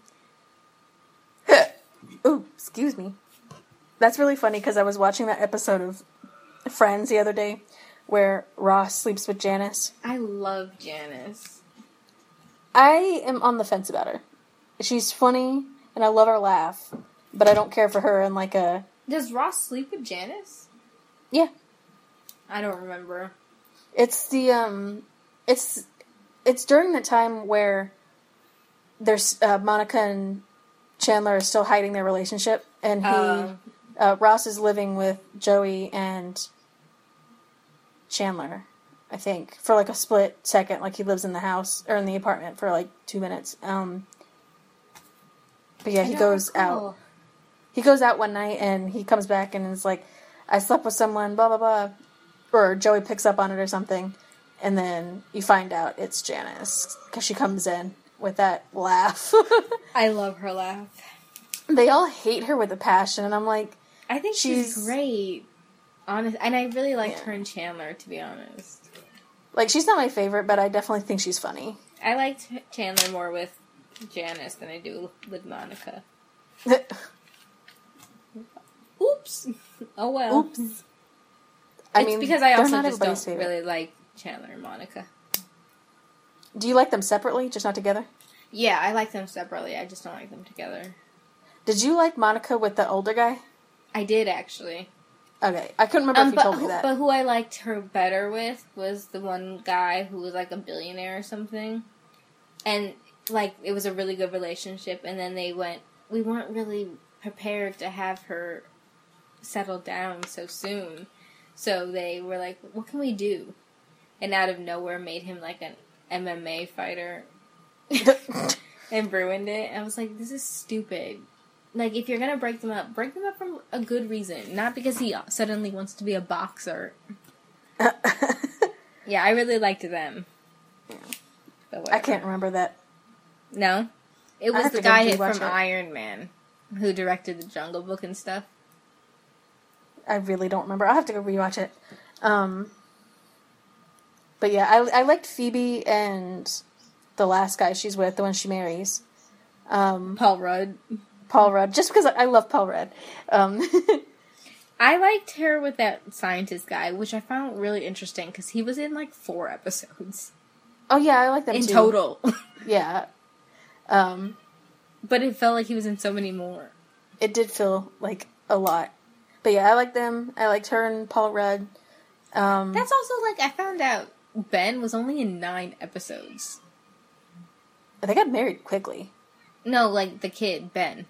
Ooh, excuse me. That's really funny because I was watching that episode of Friends the other day where Ross sleeps with Janice. I love Janice. I am on the fence about her. She's funny, and I love her laugh, but I don't care for her in like a... Does Ross sleep with Janice? Yeah. I don't remember. It's the, um... It's... It's during the time where there's uh, Monica and Chandler are still hiding their relationship, and he Oh. uh, Ross is living with Joey and Chandler, I think, for like a split second. Like he lives in the house or in the apartment for like two minutes. Um, but yeah, I he don't goes recall. out. He goes out one night and he comes back and is like, "I slept with someone," blah blah blah, or Joey picks up on it or something. And then you find out it's Janice, because she comes in with that laugh. I love her laugh. They all hate her with a passion, and I'm like... I think she's, She's- great. Honest, and I really liked Yeah. her and Chandler, to be honest. Like, she's not my favorite, but I definitely think she's funny. I liked Chandler more with Janice than I do with Monica. Oops. Oh well. Oops. I It's mean, because I they're also not just don't everybody's favorite. really like Chandler and Monica. Do you like them separately, just not together? Yeah, I like them separately. I just don't like them together. Did you like Monica with the older guy? I did, actually. Okay, I couldn't remember Um, if you but, told me who, that. but who I liked her better with was the one guy who was like a billionaire or something. And, like, it was a really good relationship. And then they went, we weren't really prepared to have her settle down so soon. So they were like, what can we do? And out of nowhere made him like an M M A fighter. And ruined it. I was like, this is stupid. Like, if you're gonna break them up, break them up for a good reason. Not because he suddenly wants to be a boxer. Yeah, I really liked them. Yeah. But I whatever. can't remember that. No? It I was have the to go guy rewatch from it. Iron Man who directed the Jungle Book and stuff. I really don't remember. I'll have to go rewatch it. Um, but yeah, I, I liked Phoebe and the last guy she's with, the one she marries. Um, Paul Rudd. Paul Rudd, just because I love Paul Rudd. Um, I liked her with that scientist guy, which I found really interesting because he was in like four episodes oh yeah, I like them in too. total. Yeah. Um, But it felt like he was in so many more. it did feel like a lot. But yeah, I like them. I liked her and Paul Rudd. Um, That's also like, I found out Ben was only in nine episodes. they got married quickly. No, like the kid, Ben.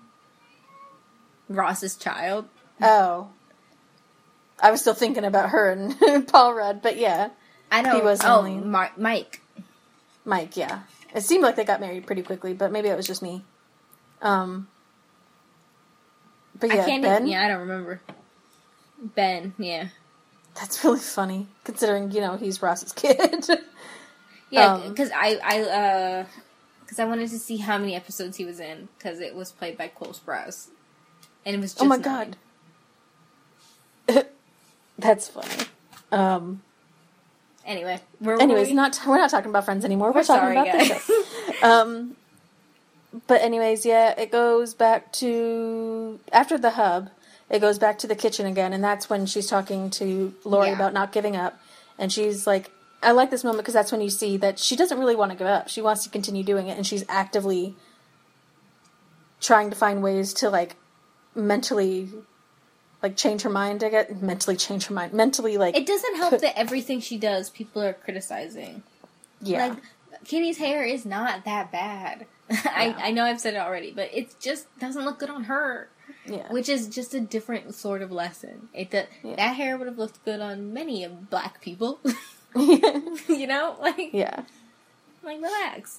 Ross's child. Oh. I was still thinking about her and Paul Rudd, but yeah. I know. He was oh, only- Mar- Mike. Mike, yeah. It seemed like they got married pretty quickly, but maybe it was just me. Um, but yeah, I can't Ben, even, yeah, I don't remember. Ben, yeah. that's really funny, considering, you know, he's Ross's kid. Yeah, Um, because I, I, uh, because I wanted to see how many episodes he was in, because it was played by Cole Sprouse. And it was just oh my nine. god. That's funny. Um, Anyway, we're anyways, we- not we're not talking about Friends anymore. We're, We're talking sorry, about this guys. show. Um, but anyways, yeah, it goes back to after the hub. It goes back to the kitchen again, and that's when she's talking to Lori Yeah. about not giving up. And she's like, I like this moment because that's when you see that she doesn't really want to give up. She wants to continue doing it, and she's actively trying to find ways to, like, mentally, like, change her mind, I guess. Mentally change her mind. Mentally, like... It doesn't help that everything she does, people are criticizing. Yeah. Like, Kitty's hair is not that bad. I, I know I've said it already, but it just doesn't look good on her. Yeah. Which is just a different sort of lesson. It do, Yeah. That hair would have looked good on many of black people. You know? Like, Yeah. like, relax.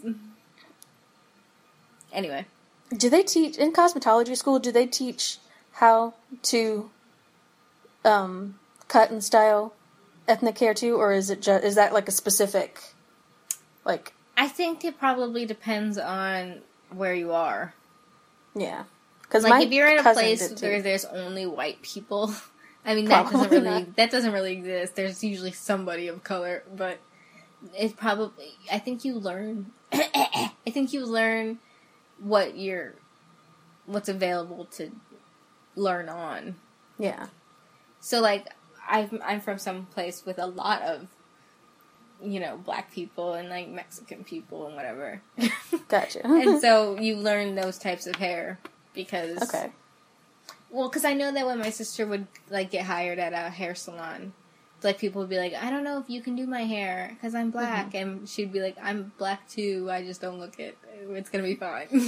Anyway. Do they teach, in cosmetology school, do they teach how to um, cut and style ethnic hair too? Or is it just, is that like a specific, like... I think it probably depends on where you are. Yeah. Because Like, if you're in a place where there's only white people, I mean, that doesn't Probably really, not. that doesn't really exist. There's usually somebody of color, but it's probably, I think you learn, I think you learn what you're, what's available to learn on. Yeah. So, like, I'm, I'm from some place with a lot of, you know, black people and, like, Mexican people and whatever. Gotcha. And so you learn those types of hair because... Okay. Well, because I know that when my sister would, like, get hired at a hair salon, like, people would be like, I don't know if you can do my hair because I'm black. Mm-hmm. And she'd be like, I'm black too, I just don't look it. It's going to be fine.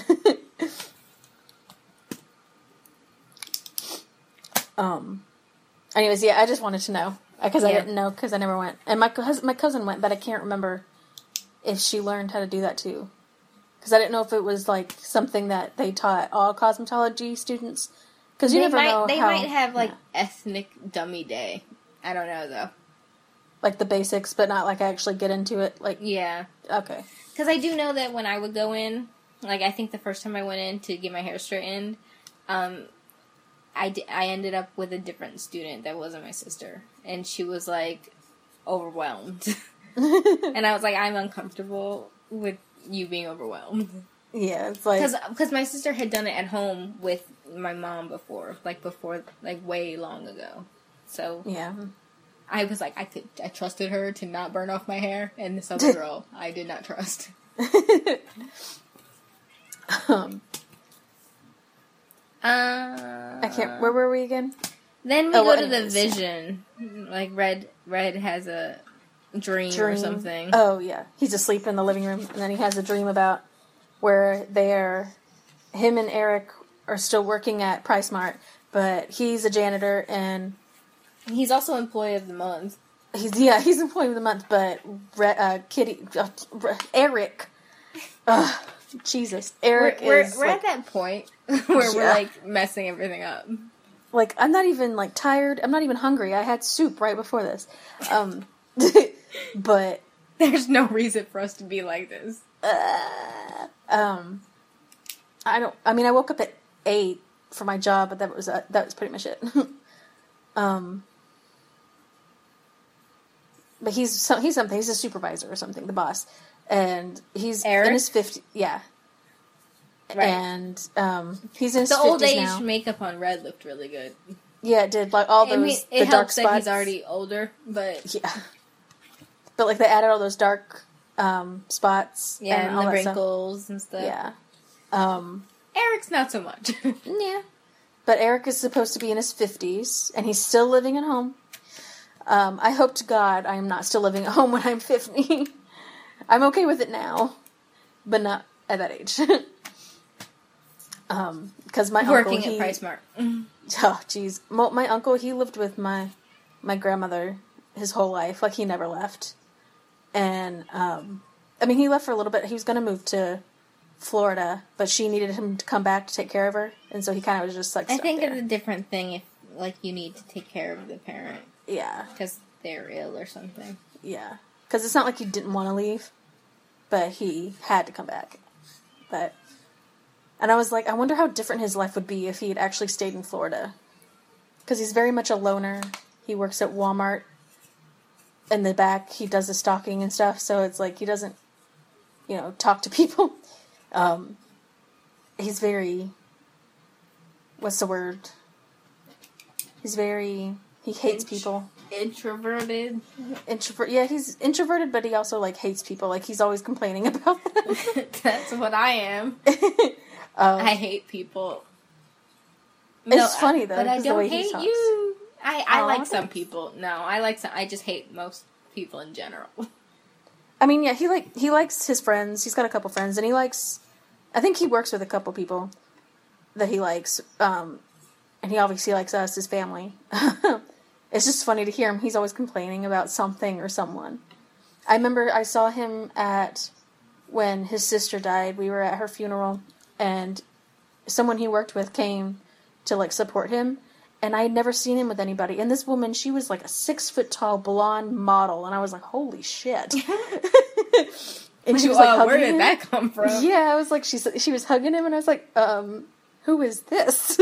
um. Anyways, yeah, I just wanted to know. Because I Yeah. didn't know, because I never went. And my, cous- my cousin went, but I can't remember if she learned how to do that too. Because I didn't know if it was, like, something that they taught all cosmetology students. Because you they never might, know They how, might have, like, yeah, ethnic dummy day. I don't know, though. like, the basics, but not, like, actually get into it. Like, Yeah. okay. Because I do know that when I would go in, like, I think the first time I went in to get my hair straightened, um, I, d- I ended up with a different student that wasn't my sister. And she was, like, overwhelmed. And I was like, I'm uncomfortable with you being overwhelmed. Yeah, it's like... Because my sister had done it at home with my mom before. Like, before, like, way long ago. So... Yeah. I was like, I could, I trusted her to not burn off my hair, and this other girl, I did not trust. um, Uh, I can't... Where were we again? Then we Oh, go well, to the anyways. vision. Like, Red Red has a dream, or Dream. something. Oh, yeah. He's asleep in the living room, and then he has a dream about where they're... Him and Eric are still working at Price Mart, but he's a janitor, and... He's also employee of the month. He's yeah, he's employee of the month, but uh, Kitty, uh, Eric, uh, Jesus, Eric we're, is we're, we're like, at that point where we're Yeah. like messing everything up. like I'm not even like tired. I'm not even hungry. I had soup right before this, um, but There's no reason for us to be like this. uh, um, I don't. I mean, I woke up at eight for my job, but that was uh, that was pretty much it. um. But he's some, he's something. He's a supervisor or something, the boss, and he's Eric? in his fifties. Yeah, Right. and um, he's in his The old fifties age now. makeup on Red looked really good. Yeah, it did like all I mean, those it the dark helps spots. that he's already older, but Yeah, but like they added all those dark um, spots. yeah, and and all the that stuff. wrinkles and stuff. Yeah, um, Eric's not so much. yeah. But Eric is supposed to be in his fifties, and he's still living at home. Um, I hope to God I am not still living at home when I'm fifty. I'm okay with it now, but not at that age. um, because my Working uncle, at he, Price Mart. Oh, jeez. My, my uncle, he lived with my my grandmother his whole life. Like, he never left. And, um, I mean, he left for a little bit. He was going to move to Florida, but she needed him to come back to take care of her. And so he kind of was just, like, I stuck think there. it's a different thing if, like, you need to take care of the parent Yeah, because they're ill or something. yeah. Because it's not like he didn't want to leave, but he had to come back. But... And I was like, I wonder how different his life would be if he had actually stayed in Florida. Because he's very much a loner. He works at Walmart. In the back, he does the stocking and stuff. So it's like he doesn't, you know, talk to people. Um, he's very, what's the word? He's very, he hates Int- people. Introverted. Introvert. Yeah, he's introverted, but he also like hates people. Like he's always complaining about them. That's what I am. um, I hate people. It's funny, though, but I just the don't way he hate talks. you. I, I Aw, like some thanks. people. No, I like some. I just hate most people in general. I mean, yeah, he like he likes his friends. He's got a couple friends, and he likes. I think he works with a couple people that he likes, um, and he obviously likes us, his family. It's just funny to hear him. He's always complaining about something or someone. I remember I saw him at when his sister died. We were at her funeral, and someone he worked with came to like support him. And I had never seen him with anybody. And this woman, she was like a six foot tall blonde model. And I was like, holy shit. And she was like, uh, where hugging did him. that come from? Yeah, I was like, she, she was hugging him. And I was like, um, who is this?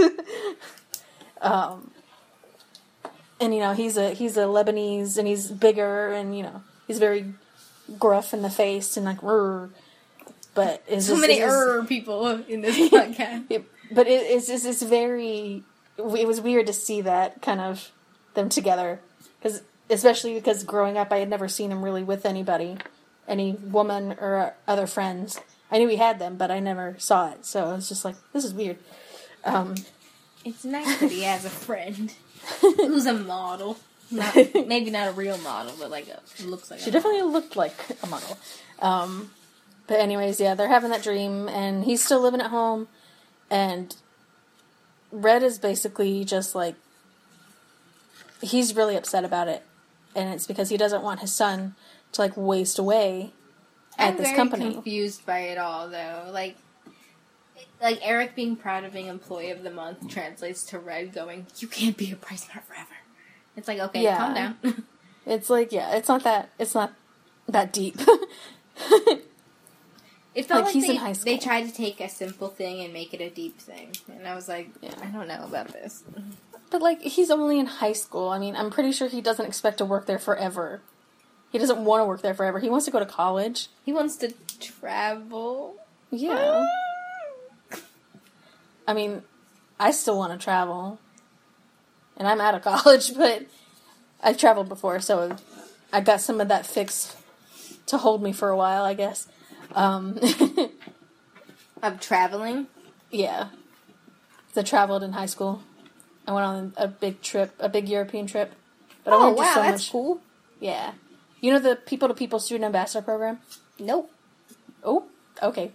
um, and, you know, he's a, he's a Lebanese and he's bigger and, you know, he's very gruff in the face and like, rrr. But it's So just, many it is- er people in this podcast. it, but it, it's just, it's very, it was weird to see that kind of them together, because especially because growing up I had never seen him really with anybody, any woman or other friends. I knew he had them, but I never saw it, so I was just like, this is weird. Um, It's nice that he has a friend who's a model. Not, maybe not a real model, but like a looks like. she a definitely looked like a model. Um, but anyways, yeah, they're having that dream, and he's still living at home, and Red is basically just like, he's really upset about it, and it's because he doesn't want his son to like waste away at I'm this very company. confused by it all, though. Like, like Eric being proud of being Employee of the Month translates to Red going, "You can't be a price mark forever." It's like, okay, Yeah. calm down. It's like, yeah, it's not that, it's not that deep. It felt Like, like, he's they, in high they school. tried to take a simple thing and make it a deep thing, and I was like, Yeah. I don't know about this. But like, he's only in high school. I mean, I'm pretty sure he doesn't expect to work there forever. He doesn't want to work there forever. He wants to go to college. He wants to travel. Yeah. I mean, I still want to travel. And I'm out of college, but I've traveled before, so I got some of that fix to hold me for a while, I guess. Um, Of traveling. yeah. I traveled in high school. I went on a big trip, a big European trip. But I Oh went to wow, so that's much. cool. Yeah. You know the People to People Student Ambassador Program? Nope. Oh, okay.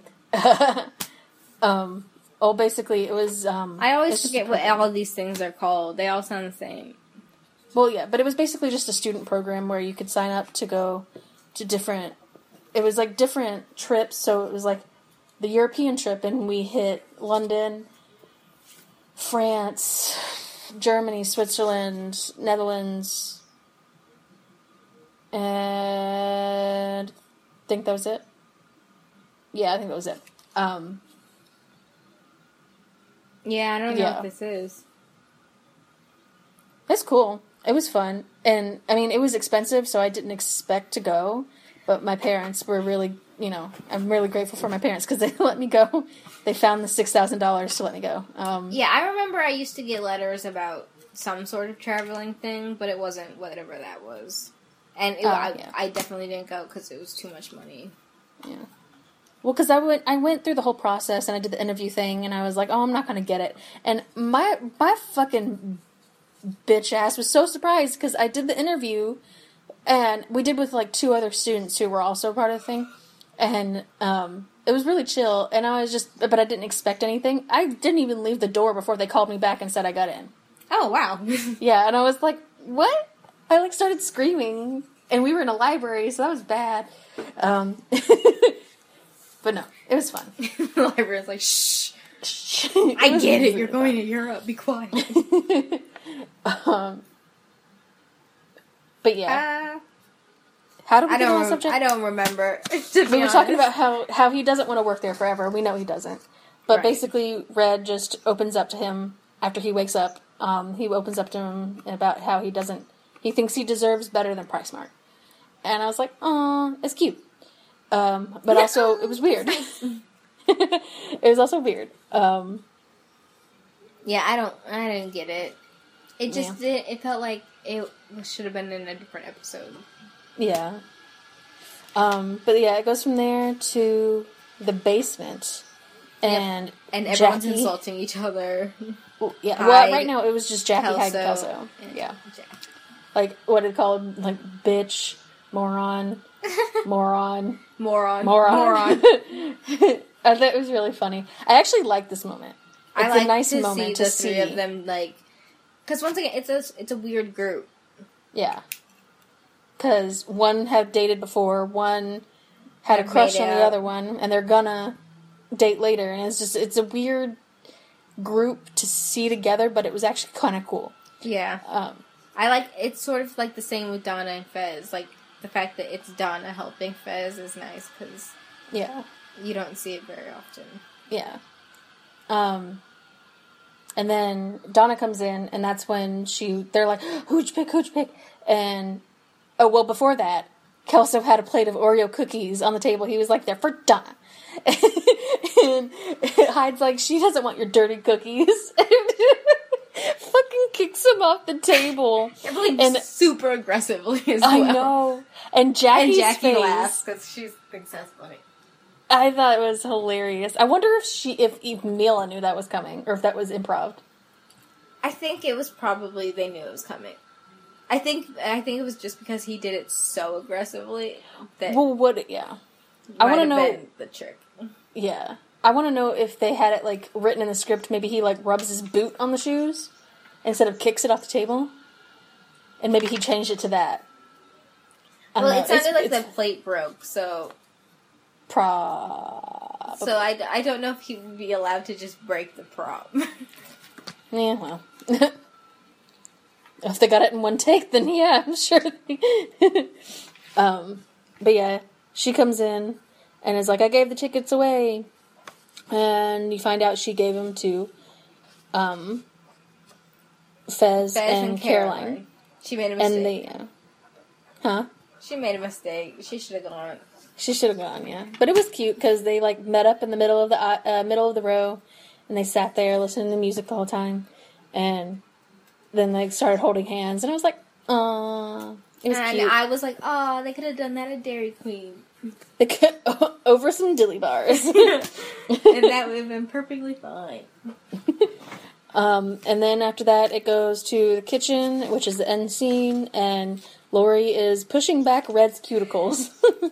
um, oh, basically, it was. Um, I always it's just forget a what program. all these things are called. They all sound the same. Well, yeah, but it was basically just a student program where you could sign up to go to different. It was like different trips, so it was like the European trip, and we hit London, France, Germany, Switzerland, Netherlands, and I think that was it. Yeah, I think that was it. Um, Yeah, I don't know Yeah. what this is. It's cool. It was fun. And, I mean, it was expensive, so I didn't expect to go. But my parents were really, you know, I'm really grateful for my parents because they let me go. They found the six thousand dollars to let me go. Um, Yeah, I remember I used to get letters about some sort of traveling thing, but it wasn't whatever that was. And it, Oh, I, yeah. I definitely didn't go because it was too much money. Yeah. Well, because I went, I went through the whole process and I did the interview thing, and I was like, "Oh, I'm not going to get it." And my my fucking bitch ass was so surprised because I did the interview, and we did with like two other students who were also part of the thing, and um, it was really chill. And I was just, but I didn't expect anything. I didn't even leave the door before they called me back and said I got in. Oh, wow. Yeah, and I was like, "What?" I like started screaming, and we were in a library, so that was bad. Um, but no, it was fun. The librarian's like, shh. It I was get it. really You're fun. going to Europe. Be quiet. Um, but yeah, Uh, how did we I get on don't. the Rem- subject? I don't remember. To be We were talking honest. about how, how he doesn't want to work there forever. We know he doesn't. But Right. basically, Red just opens up to him after he wakes up. Um, he opens up to him about how he doesn't. He thinks he deserves better than PriceSmart. And I was like, "Aw, it's cute." Um, but also, it was weird. It was also weird. Um, Yeah, I don't. I didn't get it. It just Yeah. did. It felt like it should have been in a different episode. yeah. Um, but yeah, it goes from there to the basement. And And everyone's Jackie- insulting each other. Well, yeah, Hyde, well, right now it was just Jackie, Hyde, and Kelso, Kelso. and Yeah. Jack. Like, what it called? Like, bitch, moron, moron, Moron. moron. Moron. I thought it was really funny. I actually like this moment. It's I like a nice to moment see to the three see. of them, like... Because once again, it's a, it's a weird group. Yeah. Because one had dated before, one had a Have crush made on the out. other one, and they're gonna date later. And it's just, it's a weird group to see together, but it was actually kind of cool. Yeah. Um, I like... It's sort of like the same with Donna and Fez. Like, the fact that it's Donna helping Fez is nice, because yeah. you don't see it very often. Yeah. Um, and then Donna comes in, and that's when she, they're like, hooch pick, hooch pick. And, oh, well, before that, Kelso had a plate of Oreo cookies on the table. He was like, they're for Donna. And Hyde's like, she doesn't want your dirty cookies. Fucking kicks him off the table. Like, And- super aggressively as I well. know. And Jackie's And Jackie face, laughs, because she thinks that's funny. I thought it was hilarious. I wonder if she, if, if Mila knew that was coming, or if that was improv. I think it was probably they knew it was coming. I think I think it was just because he did it so aggressively that Well, what? Yeah, I might wanna have know- been the trick. yeah. I want to know if they had it like written in the script. Maybe he like rubs his boot on the shoes instead of kicks it off the table, and maybe he changed it to that. I don't Well, know. it sounded It's- like it's the plate broke, so Pro. so I, I don't know if he would be allowed to just break the prop. Yeah, well. If they got it in one take, then yeah, I'm sure. They... um, but yeah, she comes in and is like, I gave the tickets away. And you find out she gave them to um, Fez, Fez and, and Caroline. Caroline. She made a mistake. And they, uh, huh? She made a mistake. She should have gone. She should have gone, yeah. But it was cute because they like met up in the middle of the uh, middle of the row, and they sat there listening to music the whole time, and then they started holding hands, and I was like, "Aww." It was And cute. I was like, oh, they could have done that at Dairy Queen. They could, over some dilly bars. And that would have been perfectly fine. um, and then after that, it goes to the kitchen, which is the end scene, and Lori is pushing back Red's cuticles.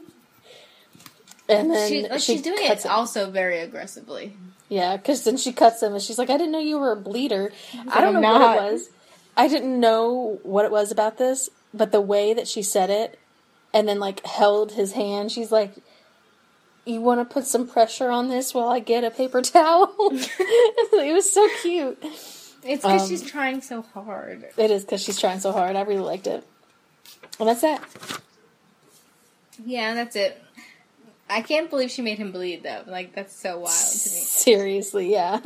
And then She, like, she she's doing cuts it him. also very aggressively. Yeah, because then she cuts him, and she's like, I didn't know you were a bleeder. I don't I'm know what not. it was. I didn't know what it was about this, but the way that she said it, and then, like, held his hand, she's like, you want to put some pressure on this while I get a paper towel? It was so cute. It's because Um, she's trying so hard. It is because she's trying so hard. I really liked it. And that's that. Yeah, that's it. I can't believe she made him bleed, though. Like, that's so wild to me. Seriously, yeah.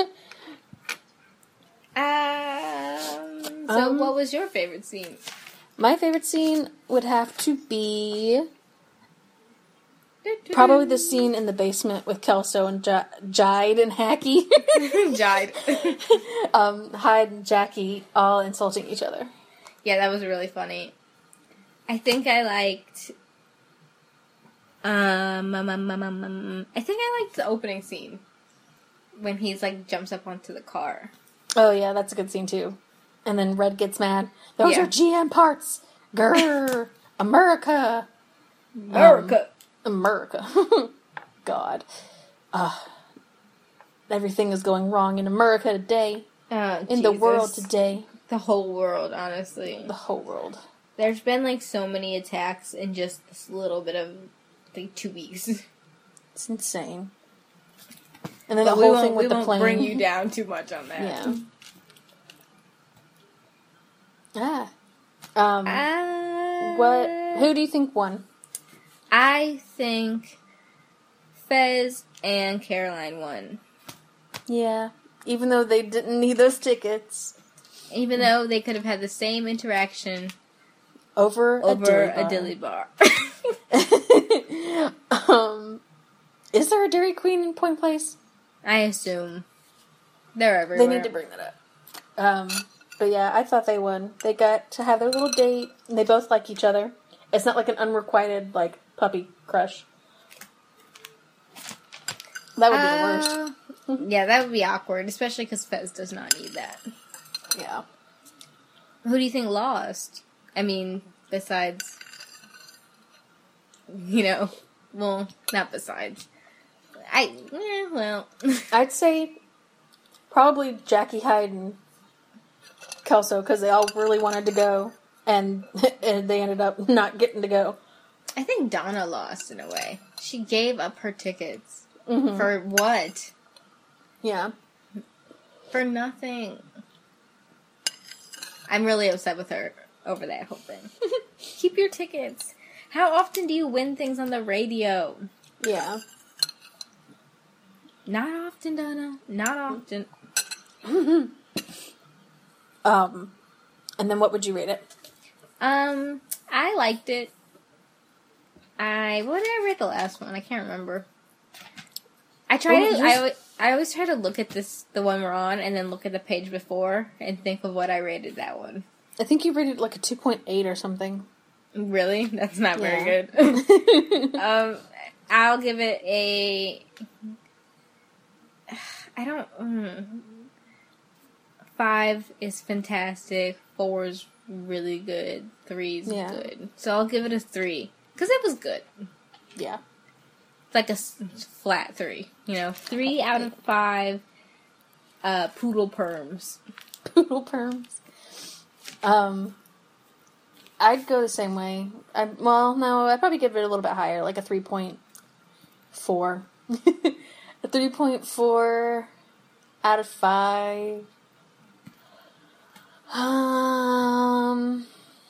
Um, so, Um, what was your favorite scene? My favorite scene would have to be probably the scene in the basement with Kelso and J- Jide and Hacky. Jide. um, Hyde and Jackie all insulting each other. Yeah, that was really funny. I think I liked. Um, um, um, um, um, um, I think I liked the opening scene when he's like jumps up onto the car. Oh yeah, that's a good scene too. And then Red gets mad. Those Yeah. are G M parts. Grr. America. America. America. God. Uh, everything is going wrong in America today. Oh, In the Jesus. world today. The whole world, honestly. The whole world. There's been like so many attacks in just this little bit of like two weeks. It's insane. And then But the we whole won't, thing with we the won't plane. bring you down too much on that. Yeah. Ah. Um, Uh, what? Who do you think won? I think Fez and Caroline won. Yeah. Even though they didn't need those tickets. Even though they could have had the same interaction Over, over a a dilly dilly bar. bar. um, Is there a Dairy Queen in Point Place? I assume they're everywhere. They need to bring that up. Um, but yeah, I thought they won. They got to have their little date, and they both like each other. It's not like an unrequited, like, puppy crush. That would be the worst. Uh, yeah, that would be awkward, especially because Fez does not need that. Yeah. Who do you think lost? I mean, besides, you know, well, not besides. I, eh, well. I'd say probably Jackie Hyde and Kelso, because they all really wanted to go, and, and they ended up not getting to go. I think Donna lost in a way. She gave up her tickets. Mm-hmm. For what? Yeah. For nothing. I'm really upset with her over that whole thing. Keep your tickets. How often do you win things on the radio? Yeah. Not often, Donna. Not often. Um, and then what would you rate it? Um, I liked it. I what did I rate the last one? I can't remember. I try Oh, to. yours- I, alwa- I always try to look at this, the one we're on, and then look at the page before and think of what I rated that one. I think you rated like a two point eight or something. Really? That's not Yeah. very good. um, I'll give it a. I don't. Mm, five is fantastic. Four is really good. Three is Yeah. good. So I'll give it a three because it was good. Yeah. It's like a s- flat three. You know, three out of five. Uh, poodle perms. Poodle perms. Um, I'd go the same way. I, well, no, I'd probably give it a little bit higher, like a three point four. A three point four out of five. Um.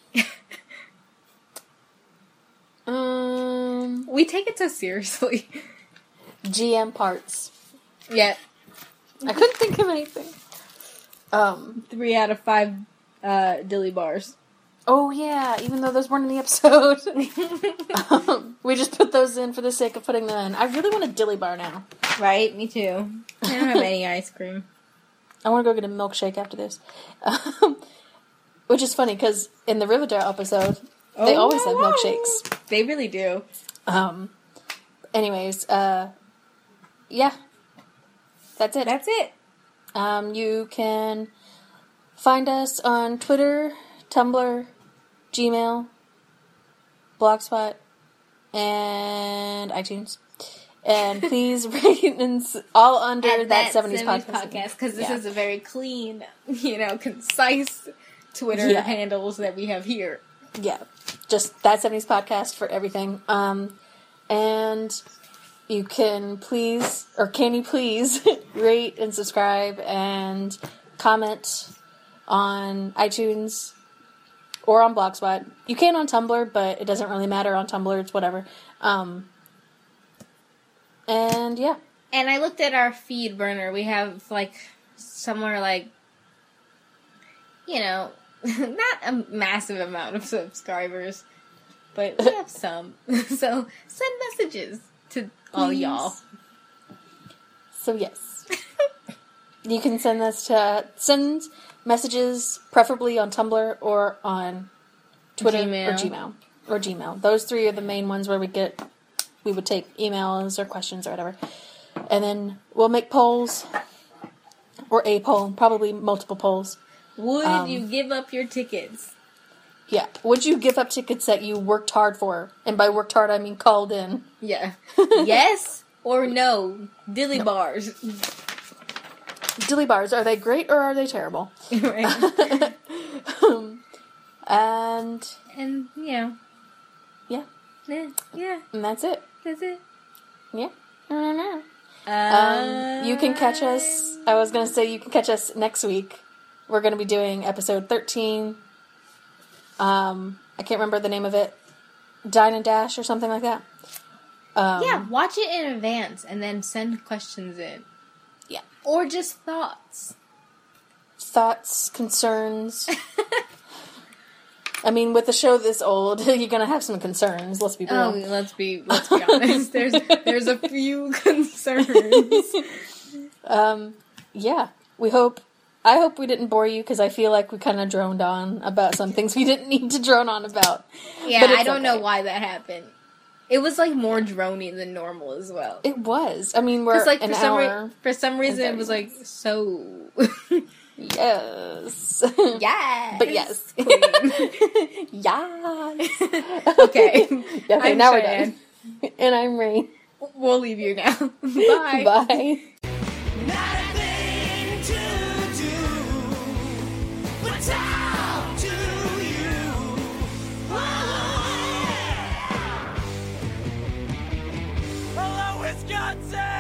um. We take it so seriously. G M parts. Yeah, I couldn't think of anything. Um. three out of five. Uh, dilly bars. Oh yeah, even though those weren't in the episode, um, we just put those in for the sake of putting them in. I really want a dilly bar now. Right, me too. I don't have any ice cream. I want to go get a milkshake after this. Um, which is funny, because in the Riverdale episode, they Oh, always have wow. milkshakes. They really do. Um, anyways, uh, yeah. That's it. That's it. Um, you can find us on Twitter, Tumblr, Gmail, Blogspot, and iTunes. And please rate us all under At that, seventies podcast. because this Yeah. is a very clean, you know, concise Twitter Yeah. handles that we have here. Yeah, just that seventies podcast for everything. Um, and you can please, or can you please, rate and subscribe and comment on iTunes or on Blogspot. You can on Tumblr, but it doesn't really matter on Tumblr. It's whatever. Um, and yeah, And I looked at our feed burner. We have like somewhere like, you know, not a massive amount of subscribers, but we have some. So send messages to all Please. y'all. so yes, you can send this to send messages, preferably on Tumblr or on Twitter Gmail. or Gmail or Gmail. Those three are the main ones where we get we would take emails or questions or whatever, and then we'll make polls or a poll, probably multiple polls. Would Um, you give up your tickets? Yeah, would you give up tickets that you worked hard for? And by worked hard, I mean called in. Yeah. Yes or no? Dilly bars. Dilly bars, are they great or are they terrible? Right. And And, you know, yeah, eh, yeah, and that's it. that's it. Yeah. Um, Uh, you can catch us. I was going to say you can catch us next week. We're going to be doing episode thirteen. Um, I can't remember the name of it. Dine and Dash or something like that. Um, Yeah, watch it in advance and then send questions in. Yeah. Or just thoughts. Thoughts, concerns, I mean, with a show this old, you're gonna have some concerns. Let's be real. Oh, let's be let's be honest. There's there's a few concerns. um, yeah. We hope. I hope we didn't bore you because I feel like we kind of droned on about some things we didn't need to drone on about. Yeah, But it's I don't know okay. why that happened. It was like more drony than normal as well. It was. I mean, we're Because like an for some hour. re- for some reason it was thirty like so. Yes. Yes. But yes. Queen. Yes. Okay. Okay, I'm now we're Cheyenne. done. And I'm Ray. We'll leave you now. Bye. Bye. Not a thing to do but talk to you. Oh, yeah. Hello, Wisconsin!